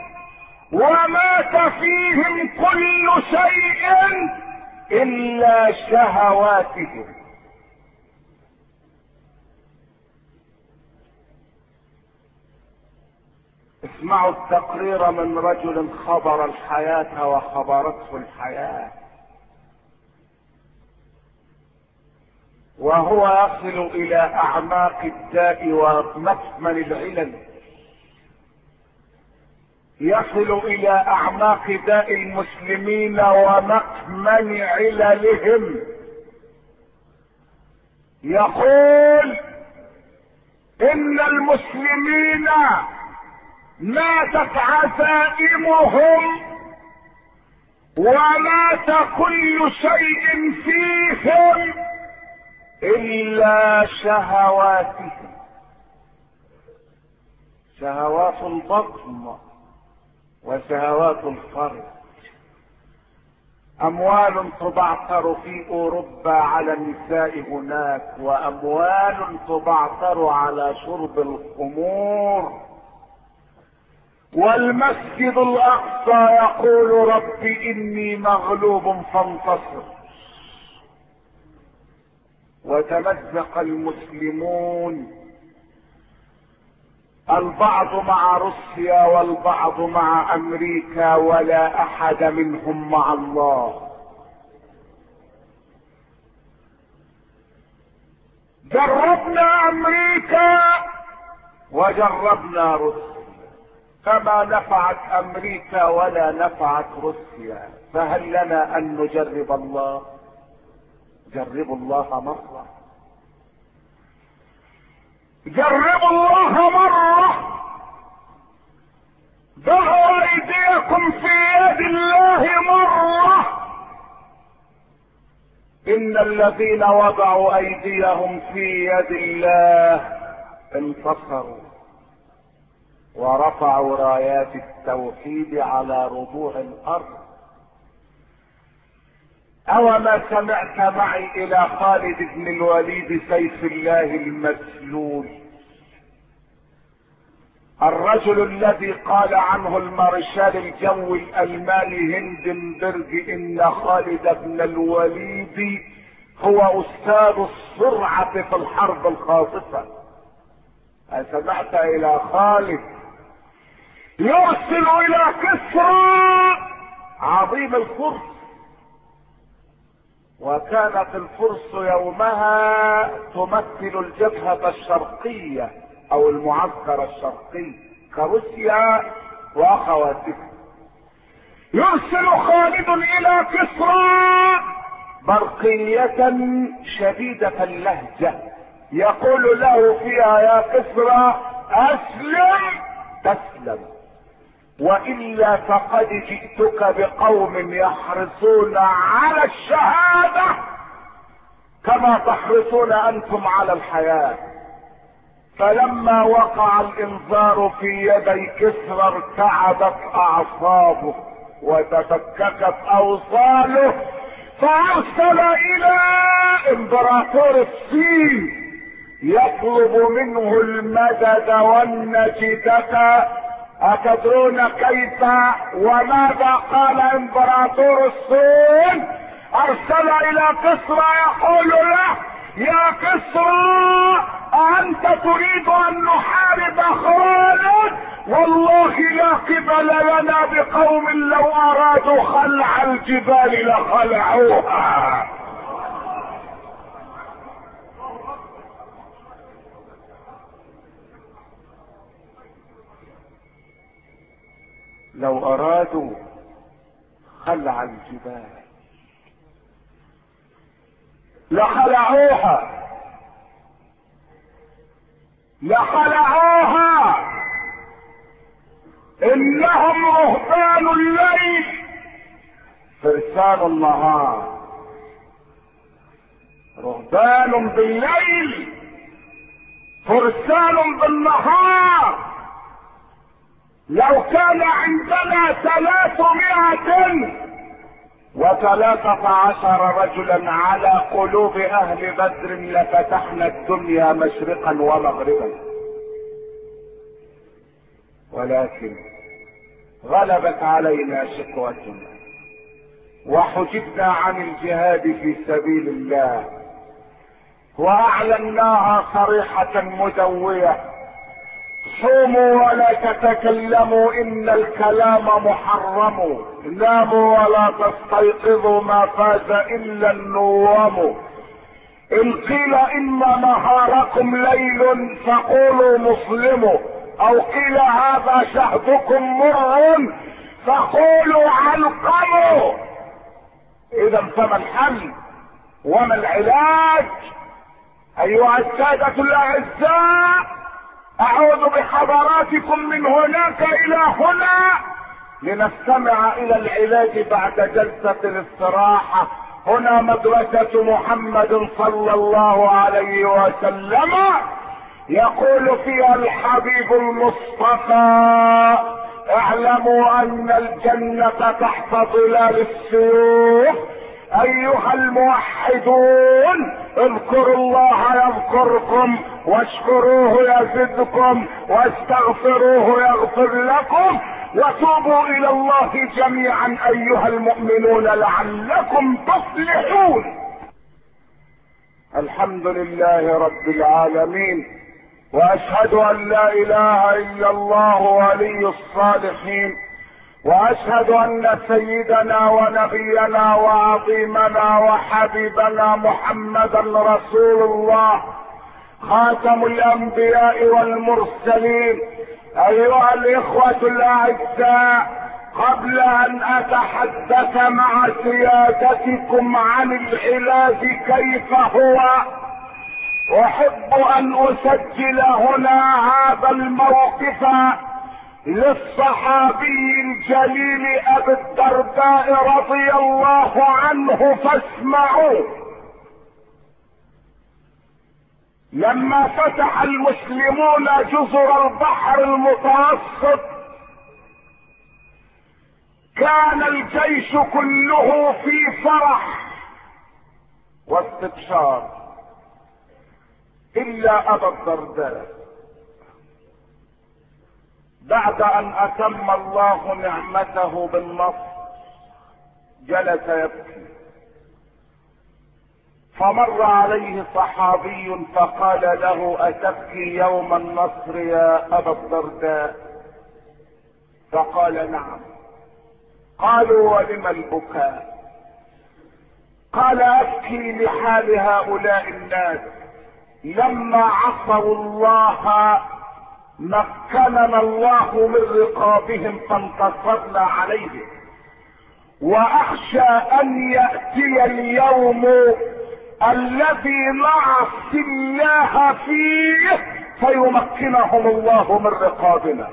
ومات فيهم كل شيء الا شهواتهم. اسمعوا التقرير من رجل خبر الحياة وخبرته الحياة، وهو يصل الى اعماق الداء ومكمن العلل، يصل الى اعماق داء المسلمين ومكمن عللهم. يقول: ان المسلمين ماتت عزائمهم ومات كل شيء فيهم الا شهواتهم. شهوات البطن وشهوات الفرج. اموال تبعثر في اوروبا على النساء هناك، واموال تبعثر على شرب الخمور. والمسجد الاقصى يقول: رب اني مغلوب فانتصر. وتمزق المسلمون، البعض مع روسيا والبعض مع امريكا، ولا احد منهم مع الله. جربنا امريكا وجربنا روسيا، فما نفعت امريكا ولا نفعت روسيا، فهل لنا ان نجرب الله؟ جربوا الله مرة، جربوا الله مرة. ضعوا ايديكم في يد الله مرة. ان الذين وضعوا ايديهم في يد الله انتصروا ورفعوا رايات التوحيد على ربوع الارض. اوما سمعت معي الى خالد بن الوليد سيف الله المسلول، الرجل الذي قال عنه المارشال الجوي الالماني هندنبرج ان خالد بن الوليد هو استاذ السرعة في الحرب الخاصفة. سمعت الى خالد يرسل الى كسرى عظيم الفرس، وكانت الفرس يومها تمثل الجبهة الشرقية او المعسكر الشرقي كروسيا واخواتها. يرسل خالد الى كسرى برقية شديدة اللهجة يقول له فيها: يا كسرى اسلم تسلم، والا فقد جئتك بقوم يحرصون على الشهادة كما تحرصون انتم على الحياة. فلما وقع الانذار في يدي كسرى ارتعدت اعصابه وتفككت اوصاله، فارسل الى امبراطور الصين يطلب منه المدد والنجدة. أتدرون كيف وماذا قال امبراطور الصين؟ ارسل الى كسرى يقول له: يا كسرى انت تريد ان نحارب خالد؟ والله لا قبل لنا بقوم لو ارادوا خلع الجبال لخلعوها. لو ارادوا خلع الجبال، لخلعوها لخلعوها انهم رهبان الليل فرسان النهار. رهبان بالليل فرسان بالنهار. لو كان عندنا ثلاثمائة وثلاثة عشر رجلا على قلوب اهل بدر لفتحنا الدنيا مشرقا ومغربا، ولكن غلبت علينا شقوتنا وحجبنا عن الجهاد في سبيل الله، واعلناها صريحة مدوية: صوموا ولا تتكلموا ان الكلام محرم، ناموا ولا تستيقظوا ما فاز الا النوام، ان قيل ان نهاركم ليل فقولوا مسلم، او قيل هذا شهدكم مر فقولوا علقم. اذا فما الحل وما العلاج؟ ايها السادة الاعزاء، اعود بحضراتكم من هناك الى هنا لنستمع الى العلاج بعد جلسة الاستراحة. هنا مدرسة محمد صلى الله عليه وسلم، يقول فيها الحبيب المصطفى: اعلموا ان الجنة تحت ظلال السيوف. ايها الموحدون، اذكروا الله يذكركم، واشكروه يزدكم، واستغفروه يغفر لكم، وتوبوا الى الله جميعا ايها المؤمنون لعلكم تفلحون. الحمد لله رب العالمين، واشهد ان لا اله الا الله ولي الصالحين، واشهد ان سيدنا ونبينا وعظيمنا وحبيبنا محمدا رسول الله خاتم الانبياء والمرسلين. ايها الاخوة الاعزاء، قبل ان اتحدث مع سيادتكم عن العلاج كيف هو، احب ان اسجل هنا هذا الموقف للصحابي الجليل ابي الدرداء رضي الله عنه، فاسمعوا. لما فتح المسلمون جزر البحر المتوسط كان الجيش كله في فرح واستبشار الا ابا الدرداء. بعد ان اتم الله نعمته بالنصر جلس يبكي، فمر عليه صحابي فقال له: اتبكي يوم النصر يا ابا الدرداء؟ فقال: نعم. قالوا: ولم البكاء؟ قال: ابكي لحال هؤلاء الناس لما عصوا الله مكننا الله من رقابهم فانتصرنا عليهم، واخشى ان ياتي اليوم الذي نعصي الله فيه فيمكنهم الله من رقابنا.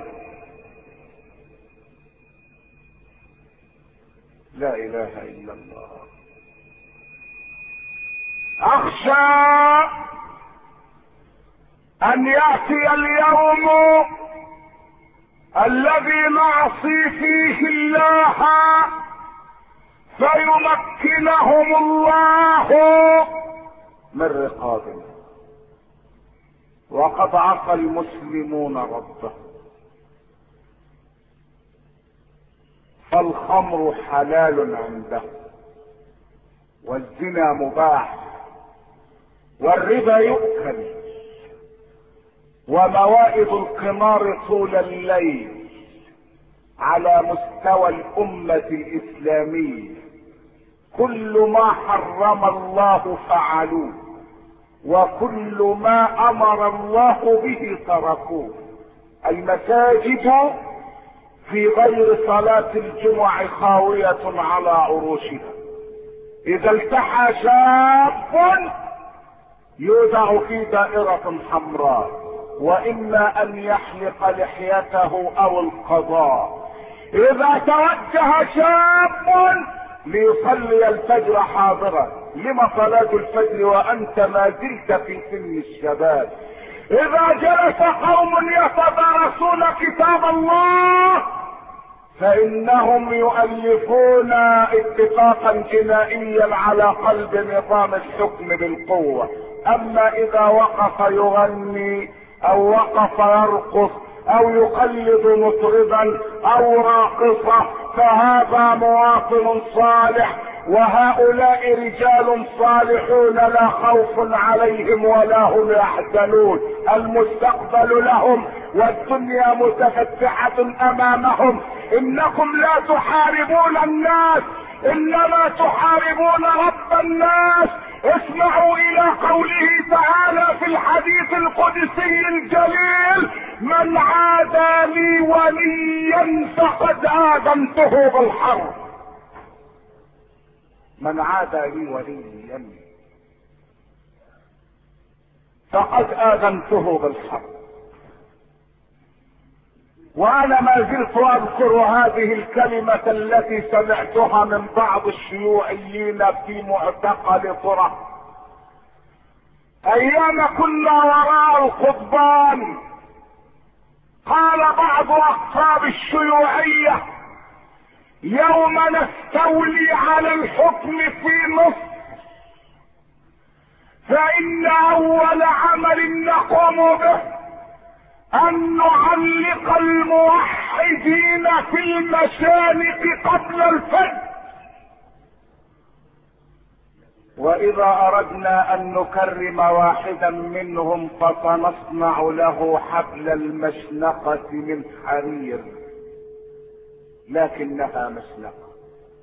لا اله الا الله. اخشى ان ياتي اليوم الذي نعصي فيه الله فيمكنهم الله من رقابنا. وقد عصى المسلمون ربه، فالخمر حلال عنده، والزنا مباح، والربا يؤكل، وموائد القمار طول الليل على مستوى الأمة الإسلامية. كل ما حرم الله فعلوه، وكل ما أمر الله به تركوه. المساجد في غير صلاة الجمعة خاوية على عروشها. اذا التحى شاب يودع في دائرة حمراء، واما ان يحلق لحيته او القضاء. اذا توجه شاب ليصلي الفجر حاضرا، لما صلاة الفجر وانت ما زلت في سن الشباب؟ اذا جلس قوم يتدارسون كتاب الله فانهم يؤلفون اتفاقا جنائيا على قلب نظام الحكم بالقوة. اما اذا وقف يغني او وقف يرقص او يقلد مطربا او راقصة فهذا مواطن صالح، وهؤلاء رجال صالحون لا خوف عليهم ولا هم يحزنون، المستقبل لهم والدنيا متفتحة امامهم. انكم لا تحاربون الناس انما تحاربون رب الناس. اسمعوا الى قوله تعالى في الحديث القدسي الجليل: من عادى لي وليا فقد آذنته بالحرب. من عادى لي وليا فقد آذنته بالحرب. وانا ما زلت اذكر هذه الكلمة التي سمعتها من بعض الشيوعيين في معتقل طرة ايام كنا وراء القضبان. قال بعض اقطاب الشيوعية: يوم نستولي على الحكم في مصر فان اول عمل نقوم به ان نعلق الموحدين في المشانق قبل الفجر، واذا اردنا ان نكرم واحدا منهم فسنصنع له حبل المشنقة من حرير، لكنها مشنقة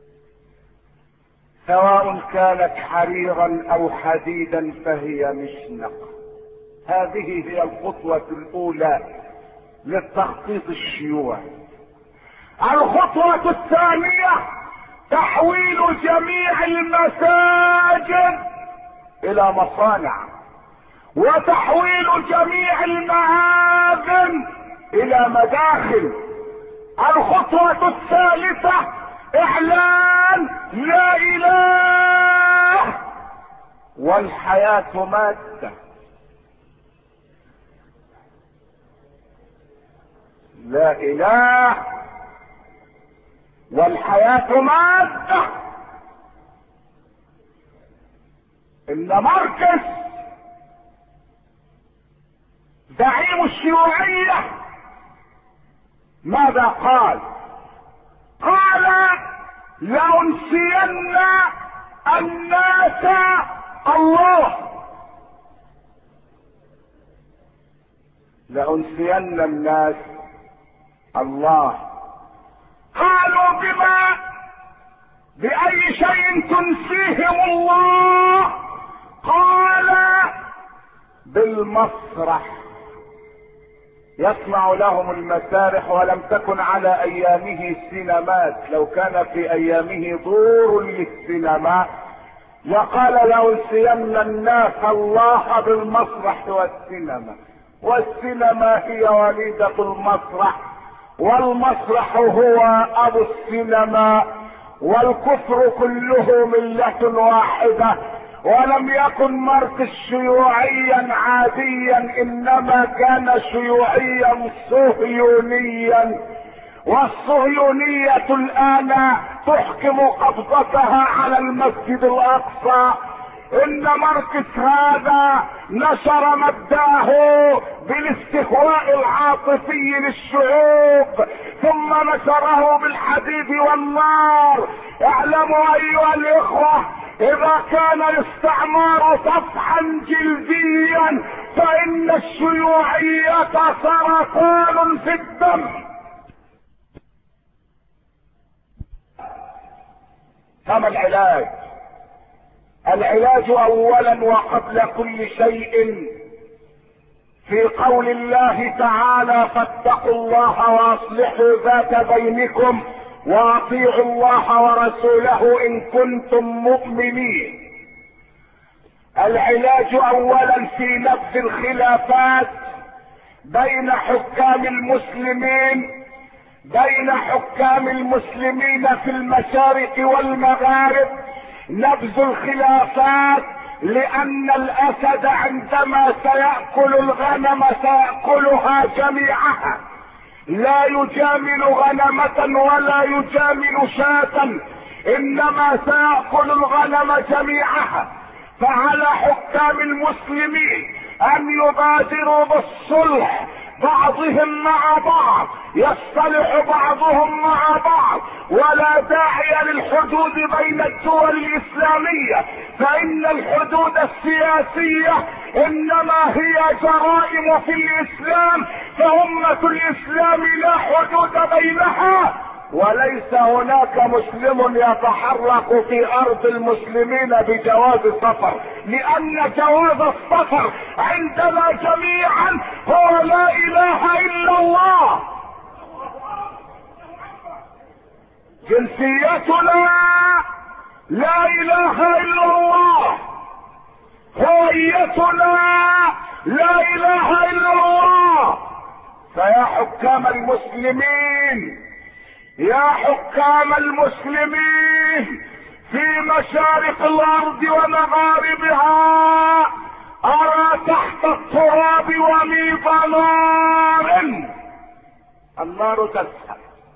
سواء كانت حريرا او حديدا فهي مشنقة. هذه هي الخطوة الاولى للتخطيط الشيوعي. الخطوة الثانية تحويل جميع المساجد الى مصانع، وتحويل جميع المآذن الى مداخل. الخطوة الثالثة اعلان لا اله والحياة مادة. لا اله والحياة مادة. ان ماركس زعيم الشيوعية ماذا قال؟ قال: لأنسين الناس الله. لأنسين الناس الله. قالوا: بما بأي شيء تنسيهم الله؟ قال: بالمسرح. يصنع لهم المسارح، ولم تكن على ايامه سينمات. لو كان في ايامه دور للسينما لقال: لأنسين الناس الله بالمسرح والسينما. والسينما هي وليدة المسرح، والمسرح هو ابو السينما، والكفر كله ملة واحدة. ولم يكن ماركس شيوعيا عاديا، انما كان شيوعيا صهيونيا، والصهيونية الان تحكم قبضتها على المسجد الاقصى. ان ماركس هذا نشر مبداه بالاستهواء العاطفي للشعوب، ثم نشره بالحديد والنار. اعلموا ايها الاخوة، اذا كان الاستعمار طفحا جلديا فان الشيوعية سرطان في الدم. كما العلاج، العلاج اولا وقبل كل شيء في قول الله تعالى: فاتقوا الله واصلحوا ذات بينكم واطيعوا الله ورسوله ان كنتم مؤمنين. العلاج اولا في نبذ الخلافات بين حكام المسلمين بين حكام المسلمين في المشارق والمغارب، نبذ الخلافات، لان الاسد عندما سيأكل الغنم سيأكلها جميعها، لا يجامل غنمة ولا يجامل شاة، انما سيأكل الغنم جميعها. فعلى حكام المسلمين ان يبادروا بالصلح بعضهم مع بعض، يصطلح بعضهم مع بعض، ولا داعي للحدود بين الدول الاسلامية، فان الحدود السياسية انما هي جرائم في الاسلام، فأمة الاسلام لا حدود بينها، وليس هناك مسلم يتحرك في ارض المسلمين بجواز السفر، لان جواز السفر عندنا جميعا هو لا اله الا الله. جنسيتنا لا اله الا الله، هويتنا لا اله الا الله. فيا حكام المسلمين يا حكام المسلمين في مشارق الارض ومغاربها، ارى تحت التراب وميض نار. النار تزحف،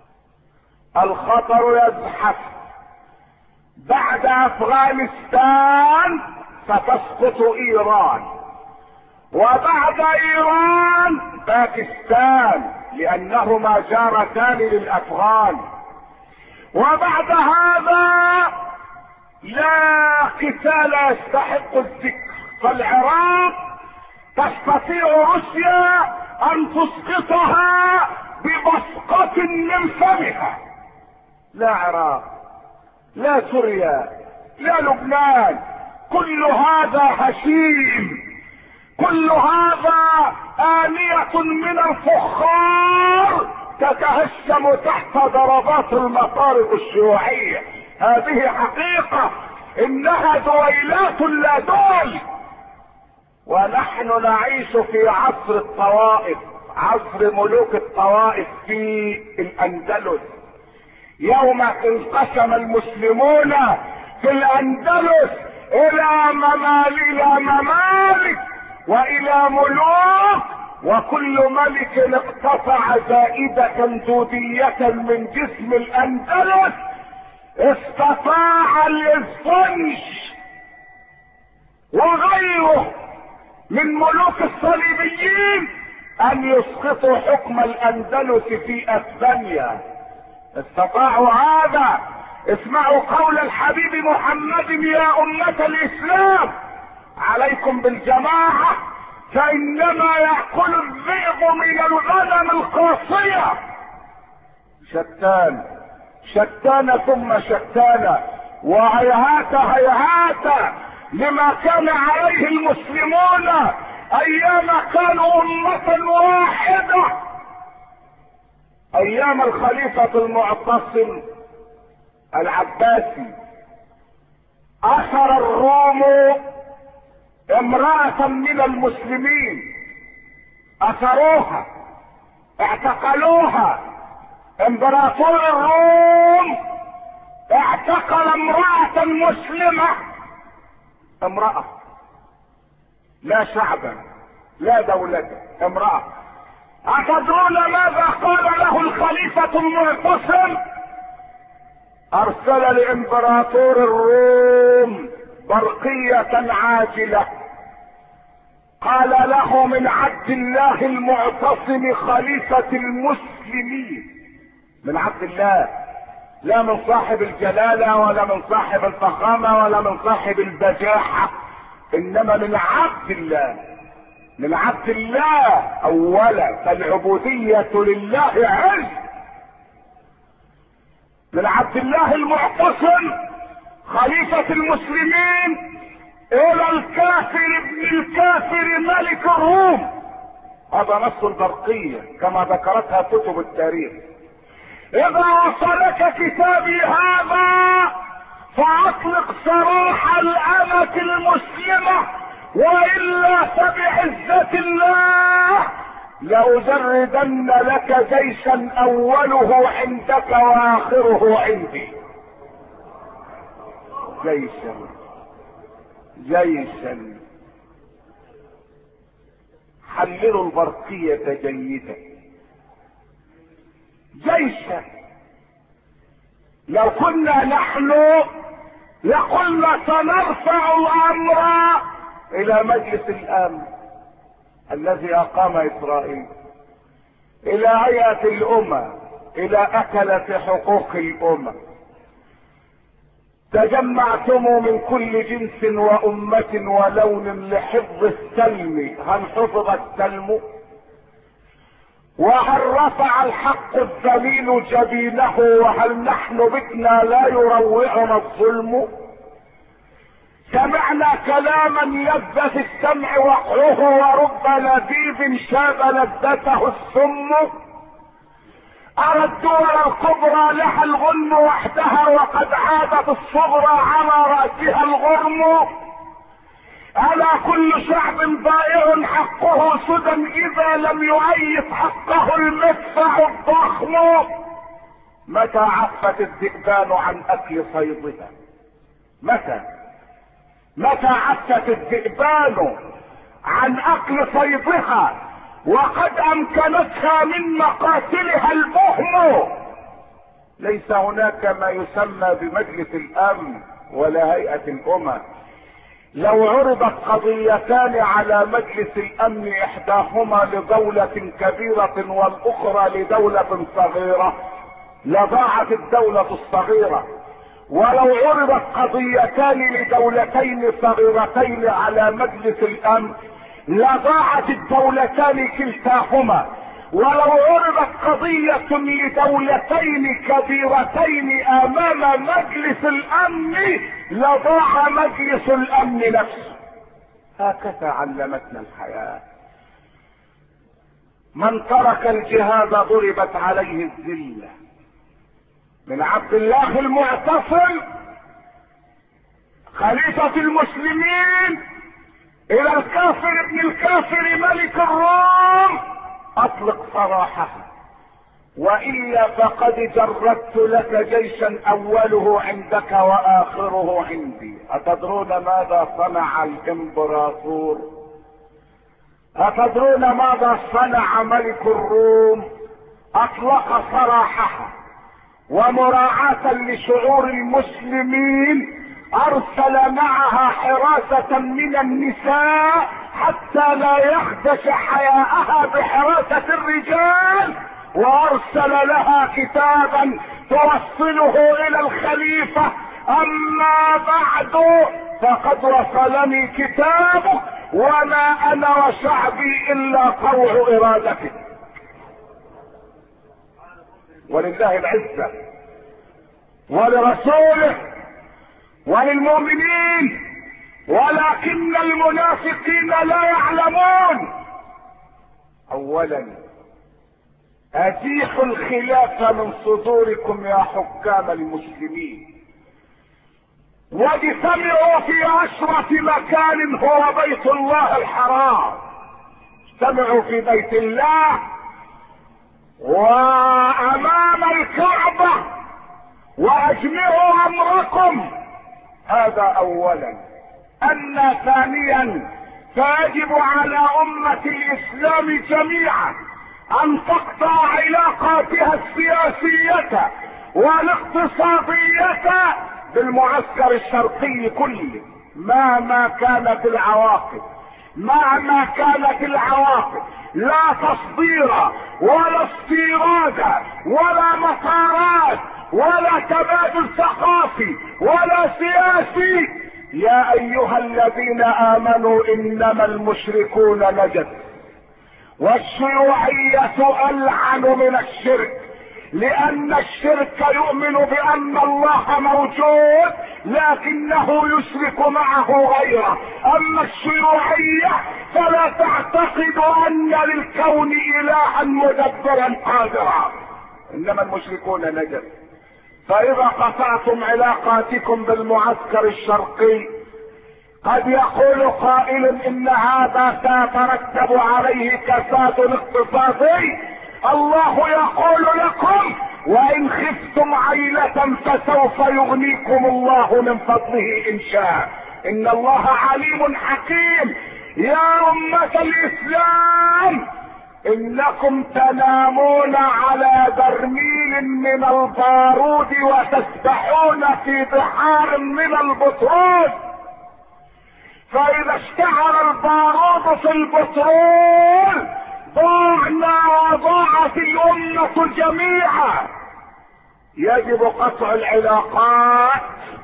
الخطر يزحف. بعد افغانستان ستسقط ايران، وبعد ايران باكستان، لانهما جارتان للافغان، وبعد هذا لا قتال يستحق الذكر. فالعراق تستطيع روسيا ان تسقطها ببصقة من فمها. لا عراق، لا سوريا، لا لبنان، كل هذا هشيم، كل هذا آنية من الفخار تتهشم تحت ضربات المطارق الشيوعية. هذه حقيقة، انها دويلات لا دول. ونحن نعيش في عصر الطوائف، عصر ملوك الطوائف في الاندلس. يوم انقسم المسلمون في الاندلس الى ممالك ممالك والى ملوك، وكل ملك اقتطع زائدة دودية من جسم الاندلس. استطاع الاسفنج وغيره من ملوك الصليبيين ان يسقطوا حكم الاندلس في اسبانيا. استطاعوا هذا. اسمعوا قول الحبيب محمد: يا امة الاسلام عليكم بالجماعة، فانما يأكل الذئب من الغنم القاصية. شتان شتان ثم شتان، وهيهات هيهات لما كان عليه المسلمون ايام كانوا امة واحدة. ايام الخليفة المعتصم العباسي اثر الروم امرأة من المسلمين، اثروها، اعتقلوها. امبراطور الروم اعتقل امرأة مسلمة، امرأة لا شعبا لا دولة، امرأة. أتدرون ماذا قال له الخليفة المعتصم؟ ارسل لامبراطور الروم برقية عاجلة، قال له: من عبد الله المعتصم خليفة المسلمين. من عبد الله، لا من صاحب الجلالة ولا من صاحب الفخامة ولا من صاحب البجاحة، انما من عبد الله. من عبد الله اولا، فالعبودية لله عز. من عبد الله المعتصم خليفة المسلمين الى الكافر ابن الكافر ملك الروم. هذا نص البرقية كما ذكرتها كتب التاريخ. اذا وصلك كتابي هذا فاطلق سراح الامة المسلمة، والا فبعزة الله لأجردن لك جيشا اوله عندك واخره عندي. جيشا جيشا حللوا البرقية جيدا. جيشا لو كنا نحن لقلنا سنرفع الامر الى مجلس الامن الذي اقام اسرائيل، الى هيئة الامم، الى اكلة حقوق الامم. تجمعتم من كل جنس وامة ولون لحفظ السلم، هل حفظ السلم؟ وهل رفع الحق الذليل جبينه؟ وهل نحن بتنا لا يروعنا الظلم؟ سمعنا كلاما يبدى في السمع وقعه، ورب لذيذ شاب لذته السم. أرى الدول الكبرى لها الغنم وحدها، وقد عادت الصغرى على رأسها الغرم. ألا كل شعب ضائع حقه سدى، إذا لم يؤيد حقه المدفع الضخم. متى عفت الذئبان عن أكل صيدها؟ متى متى عفت الذئبان عن أكل صيدها وقد أمكنتها من مقاتلها البهم؟ ليس هناك ما يسمى بمجلس الأمن ولا هيئة الأمم. لو عرضت قضيتان على مجلس الأمن، إحداهما لدولة كبيرة والأخرى لدولة صغيرة، لضاعت الدولة الصغيرة. ولو عرضت قضيتان لدولتين صغيرتين على مجلس الأمن، لضاعت الدولتان كلتاهما. ولو عرضت قضية لدولتين كبيرتين امام مجلس الامن، لضاع مجلس الامن نفسه. هكذا علمتنا الحياة. من ترك الجهاد ضربت عليه الذلة، من عبد الله المعتصم خليفة المسلمين الى الكافر ابن الكافر ملك الروم، اطلق سراحها، والا فقد جردت لك جيشا اوله عندك واخره عندي. اتدرون ماذا صنع الامبراطور؟ اتدرون ماذا صنع ملك الروم؟ اطلق سراحها، ومراعاة لشعور المسلمين ارسل معها حراسة من النساء حتى لا يخدش حياءها بحراسة الرجال، وارسل لها كتابا توصله الى الخليفة: اما بعد فقد وصلني كتابك وما انا وشعبي الا طوع ارادتك. ولله العزة ولرسوله وللمؤمنين، ولكن المنافقين لا يعلمون. اولا ازيحوا الخلاف من صدوركم يا حكام المسلمين، واجتمعوا في اشرف مكان هو بيت الله الحرام. اجتمعوا في بيت الله وامام الكعبة واجمعوا امركم. هذا اولا. ان ثانيا فيجب على امة الاسلام جميعا ان تقطع علاقاتها السياسية والاقتصادية بالمعسكر الشرقي كله، مهما كانت العواقب مهما كانت العواقب. لا تصدير ولا استيراد ولا مطارات ولا تبادل ثقافي ولا سياسي. يا ايها الذين امنوا انما المشركون نجس، والشيوعية العن من الشرك، لان الشرك يؤمن بان الله موجود لكنه يشرك معه غيره. اما اما الشيوعية فلا تعتقد ان للكون الها مدبرا قادرا، انما المشركون نجس. فاذا قطعتم علاقاتكم بالمعسكر الشرقي قد يقول قائل ان هذا سيترتب عليه كساد اقتصادي. الله يقول لكم وان خفتم عيلة فسوف يغنيكم الله من فضله ان شاء، ان الله عليم حكيم. يا امة الاسلام انكم تنامون على برميل من البارود وتسبحون في بحار من البترول، فاذا اشتعل البارود في البترول ضاعنا وضاعت الامة جميعا. يجب قطع العلاقات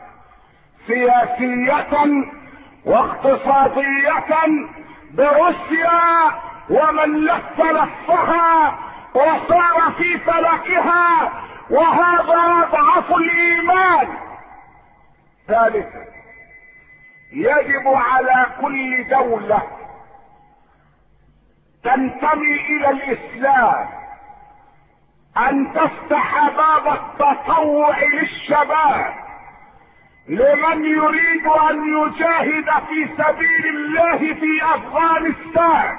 سياسية واقتصادية بروسيا ومن لف لفها وصار في فلكها، وهذا يضعف الايمان. ثالثا يجب على كل دولة تنتمي الى الاسلام ان تفتح باب التطوع للشباب لمن يريد ان يجاهد في سبيل الله في افغانستان.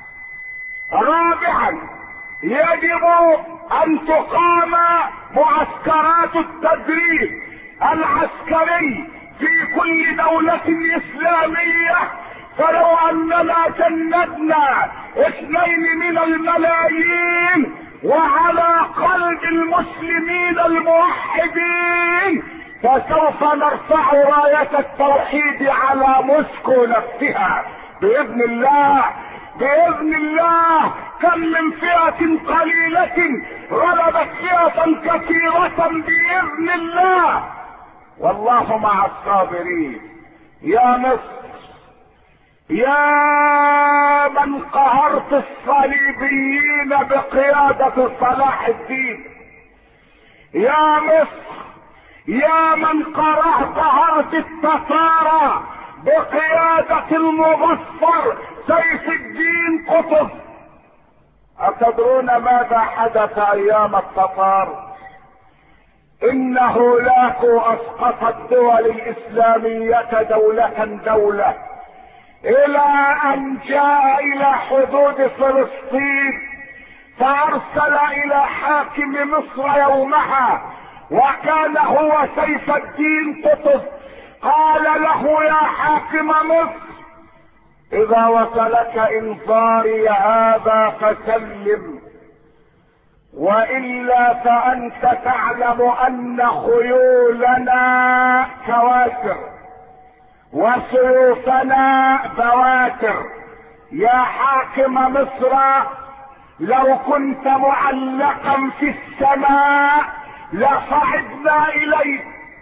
رابعا يجب ان تقام معسكرات التدريب العسكري في كل دولة اسلامية، فلو اننا جندنا اثنين من الملايين وعلى قلب المسلمين الموحدين فسوف نرفع راية التوحيد على موسكو نفسها باذن الله. باذن الله كم من فئة قليلة غلبت فئة كثيرة باذن الله، والله مع الصابرين. يا مصر يا من قهرت الصليبيين بقيادة صلاح الدين، يا مصر يا من قهرت التتارى بقيادة المظفر سيف الدين قطز، أتدرون ماذا حدث أيام التتار؟ إن هولاكو أسقط الدول الإسلامية دولة دولة إلى أن جاء إلى حدود فلسطين فأرسل إلى حاكم مصر يومها وكان هو سيف الدين قطز، قال له يا حاكم مصر إذا وصلك إنذاري هذا فسلم، وإلا فأنت تعلم أن خيولنا كواسر وسيوفنا بواتر. يا حاكم مصر لو كنت معلقا في السماء لصعدنا إليك.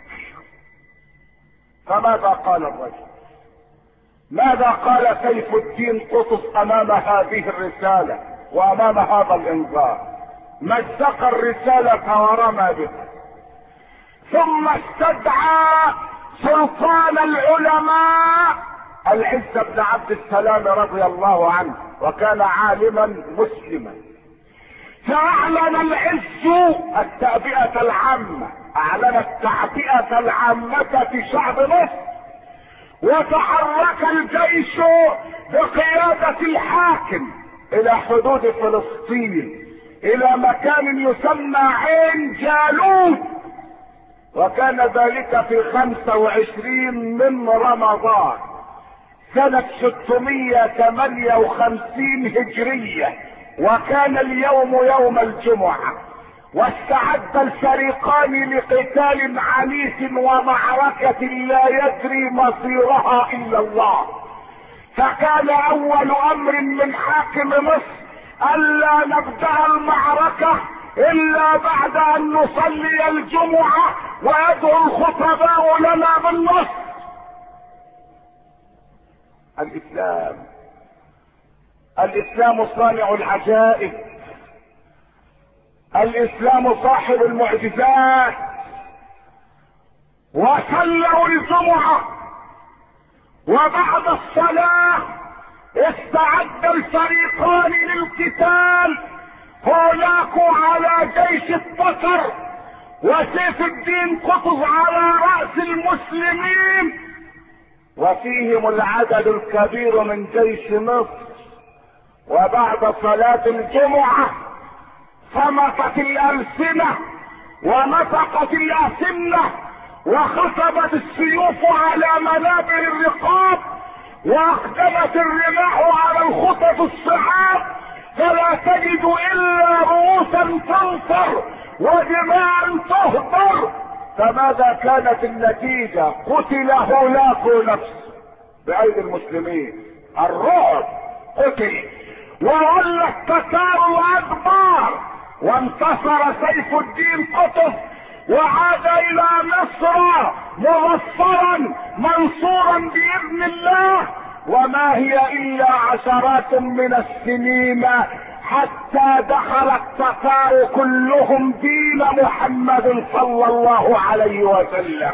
فماذا قال الرجل؟ ماذا قال سيف الدين قطز امام هذه الرسالة وامام هذا الانذار؟ مزق الرسالة ورمى بها، ثم استدعى سلطان العلماء العز بن عبد السلام رضي الله عنه، وكان عالما مسلما، فاعلن العز التعبئة العامة، اعلن التعبئة العامة في شعب مصر، وتحرك الجيش بقيادة الحاكم الى حدود فلسطين الى مكان يسمى عين جالوت، وكان ذلك في خمسة وعشرين من رمضان سنة ستمائة وثمانية وخمسين هجرية، وكان اليوم يوم الجمعة، واستعد الفريقان لقتال عنيف ومعركة لا يدري مصيرها الا الله. فكان اول امر من حاكم مصر الا نبدأ المعركة الا بعد ان نصلي الجمعة ويدعو الخطباء لنا بالنصر. الاسلام الاسلام صانع العجائب، الاسلام صاحب المعجزات. وصلوا الجمعة وبعد الصلاة استعد الفريقان للقتال، هناك على جيش البكر وسيف الدين قطز على رأس المسلمين، وفيهم العدد الكبير من جيش مصر. وبعد صلاة الجمعة صمتت الألسنة ونطقت الأسنة وخطبت السيوف على منابر الرقاب واقدمت الرماح على الخطط الصعاب، فلا تجد الا رؤوسا تنصر ودماء تهدر. فماذا كانت النتيجة؟ قتل هولاك نفس بأيدي المسلمين، الرعب قتل، وولى التتار الأدبار، وانتصر سيف الدين قطز وعاد الى مصر مظفرا منصورا باذن الله. وما هي الا عشرات من السنين حتى دخل التتار كلهم دين محمد صلى الله عليه وسلم.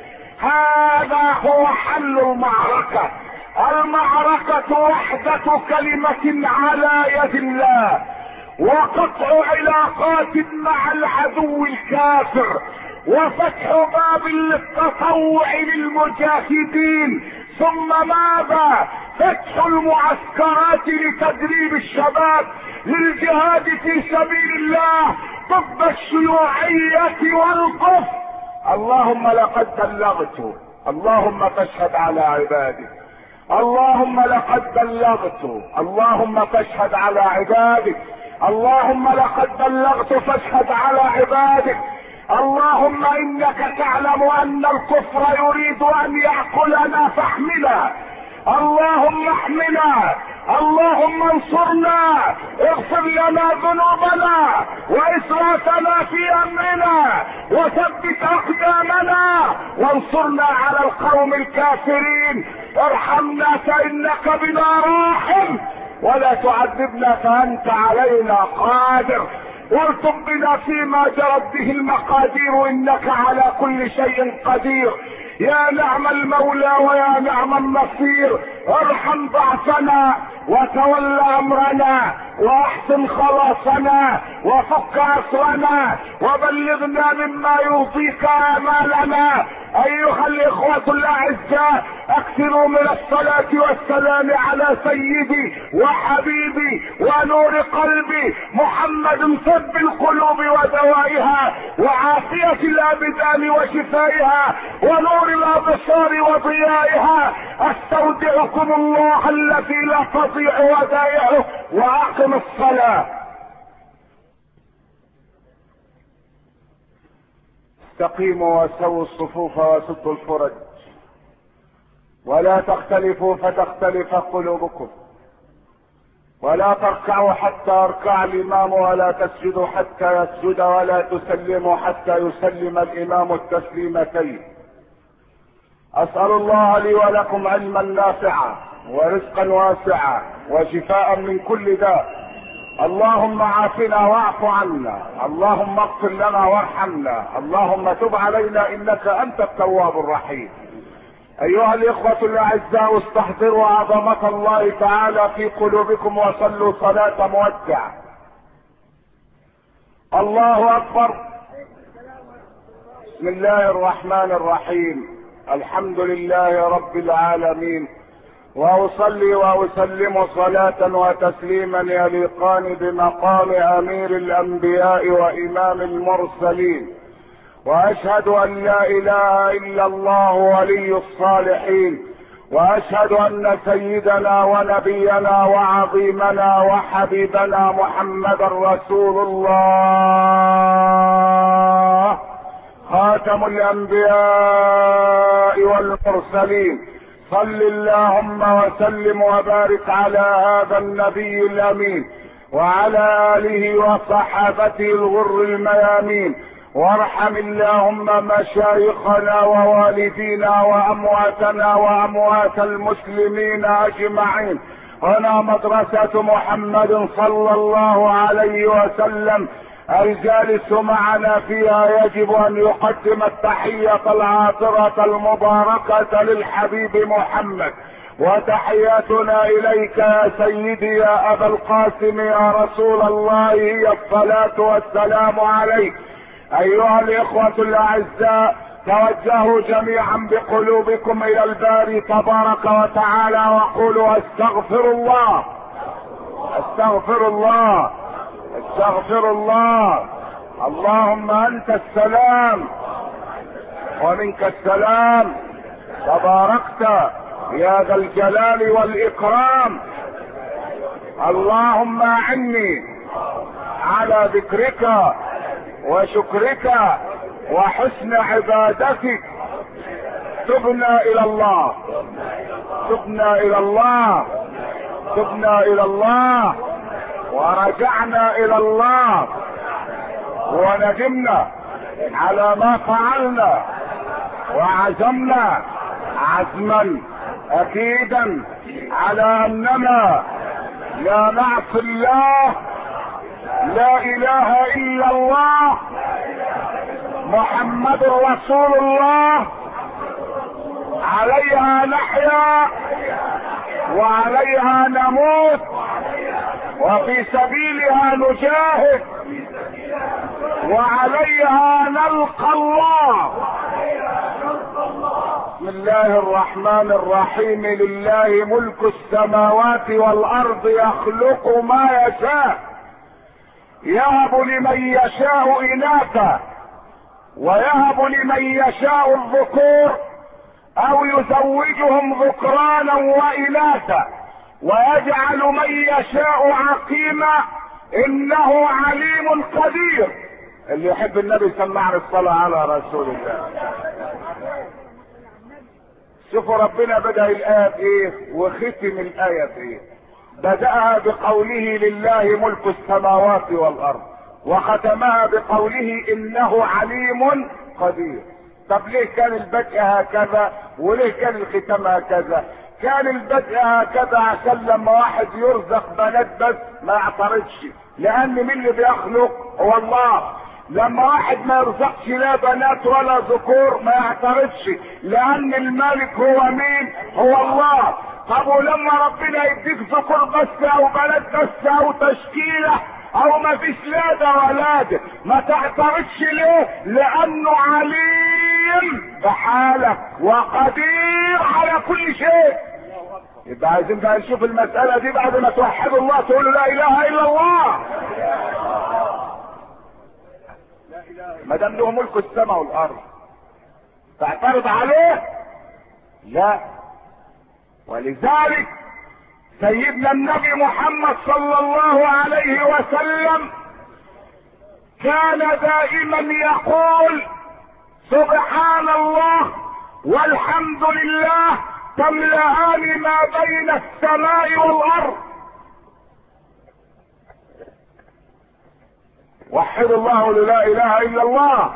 هذا هو حل المعركة. المعركة وحدة كلمة على يد الله، وقطع علاقات مع العدو الكافر، وفتح باب للتطوع للمجاهدين، ثم ماذا؟ فتح المعسكرات لتدريب الشباب للجهاد في سبيل الله ضد الشيوعية والكفر. اللهم لقد بلغت، اللهم فاشهد على عبادك، اللهم لقد بلغت، اللهم فاشهد على عبادك، اللهم لقد بلغت فاشهد على عبادك. اللهم انك تعلم ان الكفر يريد ان يأكلنا فاحمنا، اللهم احمنا، اللهم انصرنا، اغفر لنا ذنوبنا واسرافنا في امرنا وثبت اقدامنا وانصرنا على القوم الكافرين. ارحمنا فانك بنا راحم، ولا تعذبنا فانت علينا قادر، والطف بنا فيما جرت به المقادير انك على كل شيء قدير. يا نعم المولى ويا نعم النصير. ارحم ضعفنا وتول امرنا واحسن خلاصنا وفك اسرنا وبلغنا مما يرضيك امالنا. ايها الاخوة الاعزاء، اكثروا من الصلاة والسلام على سيدي وحبيبي ونور قلبي محمد، طب القلوب ودوائها وعافية الابدان وشفائها ونور الابصار وضيائها. استودعكم الله الذي لا تضيع ودائعه، واقم الصلاة. استقيموا وسووا الصفوف وسدوا الفرج، ولا تختلفوا فتختلف قلوبكم، ولا تركعوا حتى يركع الامام، ولا تسجدوا حتى يسجد، ولا تسلموا حتى يسلم الامام التسليمتين. اسأل الله لي ولكم علما نافعا ورزقا واسعا وشفاء من كل داء. اللهم عافنا واعف عنا، اللهم اغفر لنا وارحمنا، اللهم تب علينا انك انت التواب الرحيم. ايها الاخوة الاعزاء، استحضروا عظمة الله تعالى في قلوبكم وصلوا صلاة مودع. الله اكبر. بسم الله الرحمن الرحيم. الحمد لله رب العالمين، واصلي واسلم صلاة وتسليما يليقان بمقام امير الانبياء وامام المرسلين، واشهد ان لا اله الا الله ولي الصالحين، واشهد ان سيدنا ونبينا وعظيمنا وحبيبنا محمدا رسول الله خاتم الانبياء والمرسلين. صل اللهم وسلم وبارك على هذا النبي الامين وعلى اله وصحابته الغر الميامين، وارحم اللهم مشايخنا ووالدينا وامواتنا واموات المسلمين اجمعين. هنا مدرسة محمد صلى الله عليه وسلم الجالس معنا فيها يجب ان يقدم التحية العاطرة المباركة للحبيب محمد. وتحياتنا اليك يا سيدي يا ابا القاسم يا رسول الله هي الصلاة والسلام عليك. ايها الاخوة الاعزاء، توجهوا جميعا بقلوبكم الى الباري تبارك وتعالى وقولوا استغفر الله استغفر الله استغفر الله. اللهم انت السلام ومنك السلام، تباركت يا ذا الجلال والاكرام. اللهم اعني على ذكرك وشكرك وحسن عبادتك. تبنا الى الله تبنا الى الله تبنا الى الله ورجعنا الى الله وندمنا على ما فعلنا وعزمنا عزما اكيدا على اننا لا نعصي الله. لا اله الا الله محمد رسول الله. عليها نحيا وعليها نموت وفي سبيلها نجاهد وعليها نلقى الله. بسم الله الرحمن الرحيم. لله ملك السماوات والارض يخلق ما يشاء يهب لمن يشاء اناثا ويهب لمن يشاء الذكور او يزوجهم ذكرانا واناثا ويجعل من يشاء عقيما انه عليم قدير. اللي يحب النبي سمعنا الصلاة على رسول الله. شوفوا ربنا بدأ الآية ايه وختم الآية ايه. بدأها بقوله لله ملك السماوات والارض وختمها بقوله انه عليم قدير. طب ليه كان البدء هكذا وليه كان الختام هكذا؟ كان البدء هكذا عشان لما واحد يرزق بنات بس ما يعترضش، لان مين اللي بيخلق؟ هو الله. لما واحد ما يرزقش لا بنات ولا ذكور ما يعترضش، لان المالك هو مين؟ هو الله. طب ولما ربنا يديك ذكور بس او بنات بس او تشكيله او ما فيش لا ده ولا ده ما تعترضش ليه؟ لانه عليم بحالك وقدير على كل شيء. يبقى عايزين بقى نشوف المسألة دي بعد ما توحدوا الله تقولوا لا اله الا الله. ما دام له ملك السماء والارض تعترض عليه؟ لا. ولذلك سيدنا النبي محمد صلى الله عليه وسلم كان دائما يقول سبحان الله والحمد لله تملأان ما بين السماء والارض. وحد الله لا اله الا الله.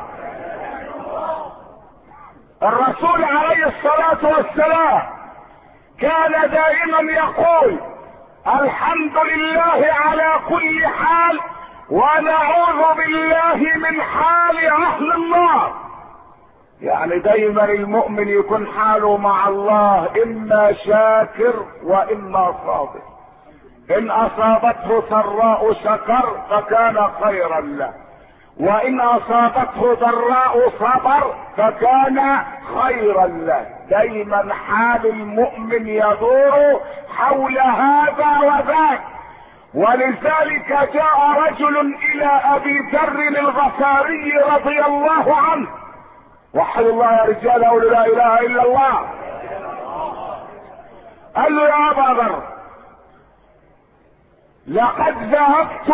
الرسول عليه الصلاة والسلام كان دائما يقول الحمد لله على كل حال ونعوذ بالله من حال اهل النار. يعني دايما المؤمن يكون حاله مع الله اما شاكر واما صابر. ان اصابته سراء شكر فكان خيرا له، وان اصابته ضراء صبر فكان خيرا له. دايما حال المؤمن يدور حول هذا وذاك. ولذلك جاء رجل الى ابي ذر الغفاري رضي الله عنه. وحد الله يا رجال قولوا لا اله الا الله. قال له يا ابا ذر لقد ذهبت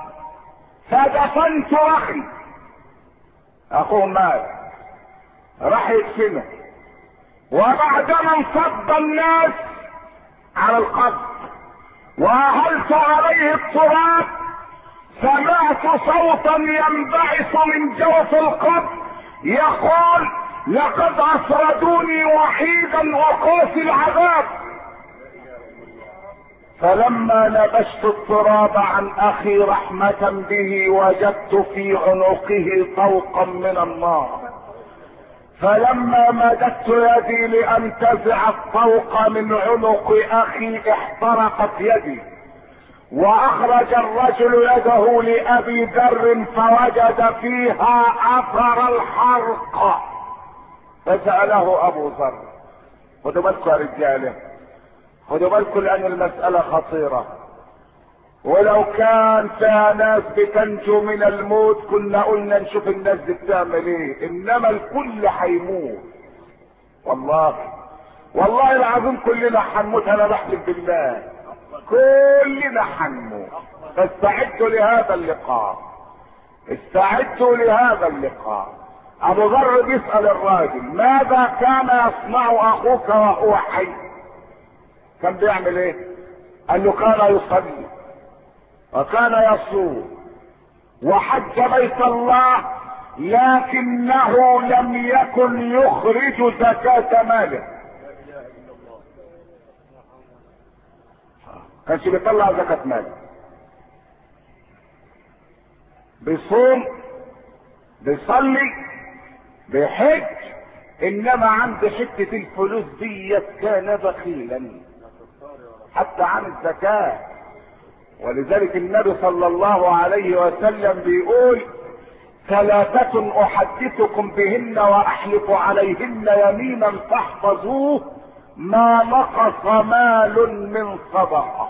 فدفنت اخي. اخوه مات راح يدفنه، وبعدما انصب الناس على القبر واهلت عليه التراب سمعت صوتا ينبعث من جوف القبر يقول لقد اسردوني وحيدا وقوس العذاب. فلما نبشت التراب عن اخي رحمة به وجدت في عنقه طوقا من النار، فلما مددت يدي لانتزع الطوق من عنق اخي احترقت يدي، واخرج الرجل يده لابي ذر فوجد فيها اثر الحرق، فسأله ابو ذر. خدوا بالكم يا رجاله، خدوا بالكم لان المسألة خطيرة، ولو كان فيها ناس بتنجو من الموت كنا قلنا نشوف الناس دي بتعمل ايه، انما الكل هيموت. والله والله العظيم كلنا هنموت، انا بحلف بالله كلنا هنموت. فاستعدوا لهذا اللقاء، استعدوا لهذا اللقاء. ابو ذر بيسأل الراجل ماذا كان يصنع اخوك وهو حي؟ كان بيعمل ايه؟ قال له كان يصلي وكان يصوم وحج بيت الله، لكنه لم يكن يخرج زكاة ماله. كانش بيطلع زكاة ماله، بيصوم بيصلي بيحج، انما عند حتة الفلوس دي كان بخيلا حتى عن الزكاة. ولذلك النبي صلى الله عليه وسلم بيقول ثلاثة احدثكم بهن واحلف عليهن يمينا فاحفظوه ما نقص مال من صدقة،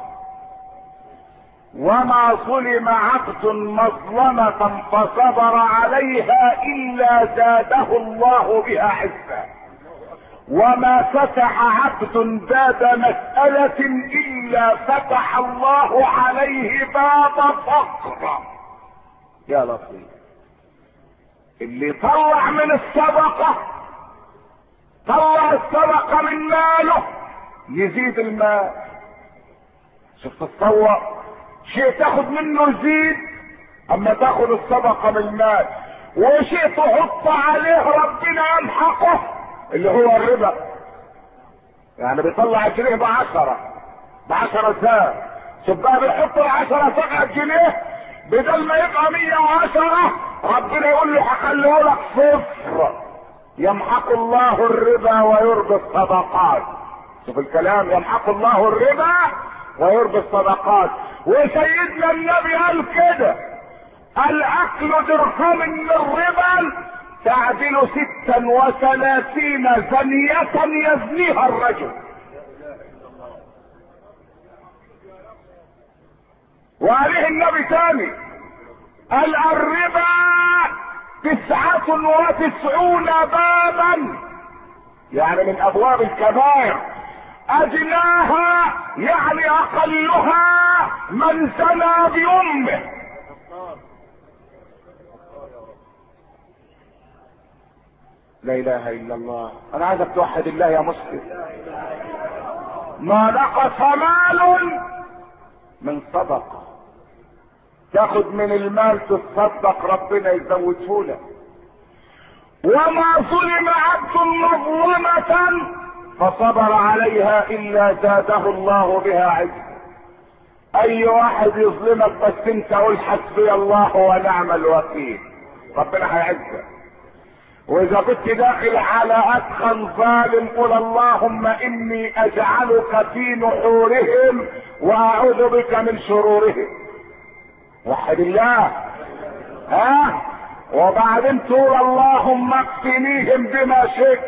وما ظلم عبد مظلمة فصبر عليها الا زاده الله بها عزا، وما فتح عبد باب مسألة الا فتح الله عليه باب فقر. يا لطيف، اللي طلع من الصدقة طلع الصدقة من ماله يزيد المال. شوف تتصور شيء تاخد منه يزيد، اما تاخد الصدقة من المال، وشيء تحط عليه ربنا يمحقه اللي هو الربا. يعني بيطلع جنيه بعشرة بعشرة ساعة، شوف بقى بيحط العشرة ساعة جنيه بدل ما يبقى مية وعشرة ربنا يقول له هخليه لك صفر. يمحق الله الربا ويربي الصدقات. شوف الكلام، يمحق الله الربا ويربي الصدقات. وسيدنا النبي قال كده الاكل درهم من الربا تعدل ستا وثلاثين زنية يزنيها الرجل. وعليه النبي تاني قال الربا تسعة وتسعون بابا، يعني من ابواب الكبائر، ادناها يعني اقلها من زنى بامه. لا اله الا الله. انا عايزك توحد الله يا مسلم. ما نقص مال من صدقه، تاخد من المال تتصدق ربنا يزوده لك. وما ظلم عبد مظلمة فصبر عليها الا زاده الله بها عزا. اي واحد يظلمك بس انت قول حسبي الله ونعم الوكيل، ربنا هيعزك. واذا كنت داخل على ادخل ظالم قل اللهم اني اجعلك في نحورهم واعوذ بك من شرورهم. وحد الله. ها وبعدين تقول اللهم اكفنيهم بما شئت.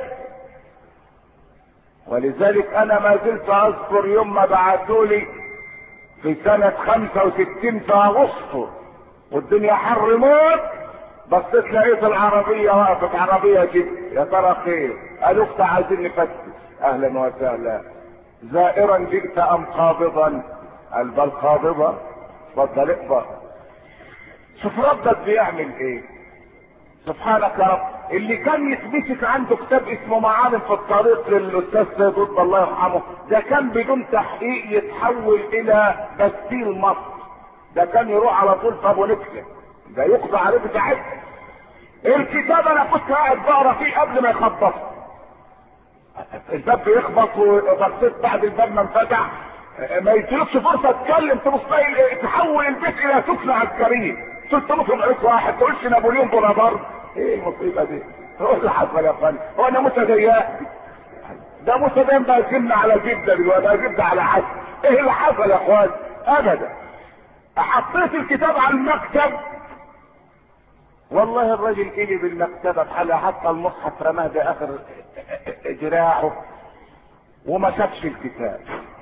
ولذلك انا ما زلت اذكر يوم ما بعثولي في سنة خمسة وستين في اغسطس والدنيا حر موت، بصيت لقيت العربية وقفت، عربية جدا، يا ترى خير؟ قالوا اختي عايزين نفتش. اهلا وسهلا، زائرا جئت ام قابضا؟ قال بل قابضا. اتفضل اقبض. شوف ربك بيعمل ايه، سبحانك يا رب. اللي كان يثبتك عنده كتاب اسمه معالم في الطريق للاستاذ سيد قطب الله يرحمه، ده كان بدون تحقيق يتحول الى بستيل مصر، ده كان يروح على طول في ابو نكله، ده يقضى عليه بتاعتها. الكتاب انا كنت قاعد بقرا فيه قبل ما يخبط، الباب بيخبط وبصيت بعد الباب ما انفتح ما يديلكش فرصه تتكلم، تبص تحول البيت الى سفن عسكريه، تطلب عليك واحد تقولش نابليون بونابرت. ايه المصيبه دي؟ هو اللي حصل يا اخوان؟ هو انا متديان؟ ده متدين بقى يسمى على زبده دلوقتي، بقى زبده على عسل. ايه اللي حصل يا اخوان؟ ابدا. حطيت الكتاب على المكتب، والله الراجل اجي بالمكتبه بحالها، حتى المصحف رماه باخر جراحه وما شافش الكتاب.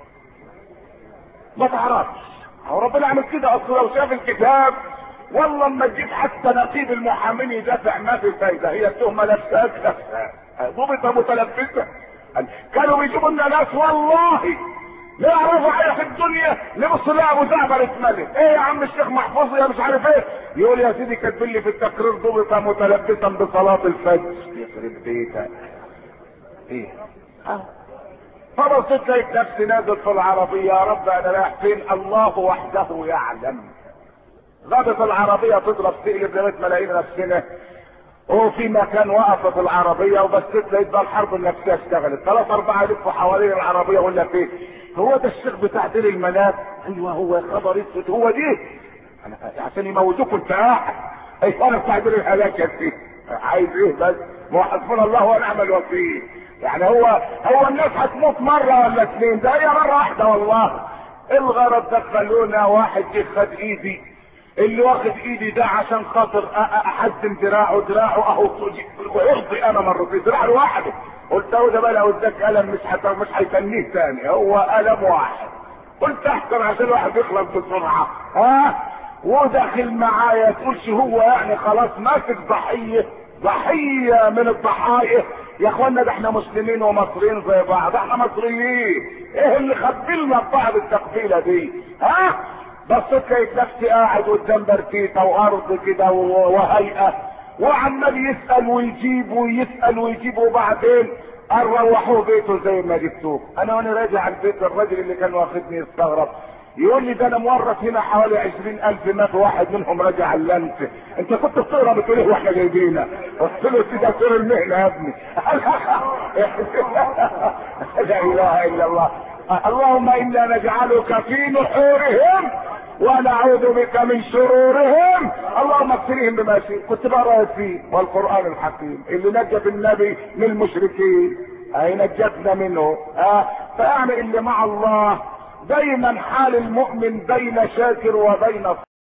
ما تعرفش هو ربنا عمل كده اصلا. لو شاف الكتاب والله اما تجيب حتى نقيب المحامين يدافع ما في فايده، هي التهمه لابساك لابساك ضبط متلبسه. كانوا بيجيبوا لنا ناس والله لا يعرفوا حاجه في الدنيا، لبص لا ابو زعبر اتملك. ايه يا عم الشيخ محفوظ يا مش عارف ايه، يقول يا سيدي كاتبين لي في التقرير ضبط متلبسا بصلاه الفجر. يخرب بيتك. ايه اه فبصيت لقيت نفسي نازل في العربيه، يا رب انا رايح فين؟ الله وحده يعلم. غابت العربيه تضرب تقلب لغايه ما لقينا نفسنا وفي مكان وقفت العربيه، وبصيت لقيت بقى الحرب النفسيه اشتغلت. ثلاث اربعه لفوا حوالين العربيه ولا فين؟ هو ده الشيخ بتاع دير المناف؟ ايوه هو يا خبر اسود هو دي. انا عشان يموتوكوا انت قاعد. ايوه انا بتاع دير الهلاك فيه. عايز ايه بس؟ ما حسبنا الله ونعم الوكيل. يعني هو هو الناس هتموت مره ولا اثنين، ده هي مره واحده والله. الغرض ده خلونا واحد جه خد ايدي، اللي واخد ايدي ده عشان خاطر احزم دراعه، دراعه اهو ويرضي انا مرتين دراع لوحده. قلت له ده بقى لو اداك قلم مش حت... مش هيتنيه تاني، هو قلم واحد. قلت احسن عشان الواحد يخلص بسرعه. ها وداخل معايا تقولش هو يعني خلاص ماسك ضحيه ضحيه من الضحايا. يا اخوانا ده احنا مسلمين ومصريين زي بعض، احنا مصريين. ايه اللي خبلنا ببعض التقبيله دي؟ ها بصيت لقيت نفسي قاعد قدام برتيته وارض كده وهيئه، وعمال يسال ويجيب ويسال ويجيب، وبعدين روحوه بيته زي ما جبتوه. انا وانا راجع على البيت الراجل اللي كان واخدني يستغرب، يقول لي ده انا مورط هنا حوالي عشرين الف مات واحد منهم رجع اللمس. انت كنت بتقرا بتقول ايه واحنا جايبينك؟ قلت له ده سور المهنه يا ابني. لا اله الا الله. اللهم انا نجعلك في نحورهم ونعوذ بك من شرورهم، اللهم اكفرهم بما شئت. كنت بقرا فيه والقران الحكيم اللي نجى النبي من المشركين اي نجتنا منه. اه فاعني اللي مع الله دايما حال المؤمن بين شاكر وبين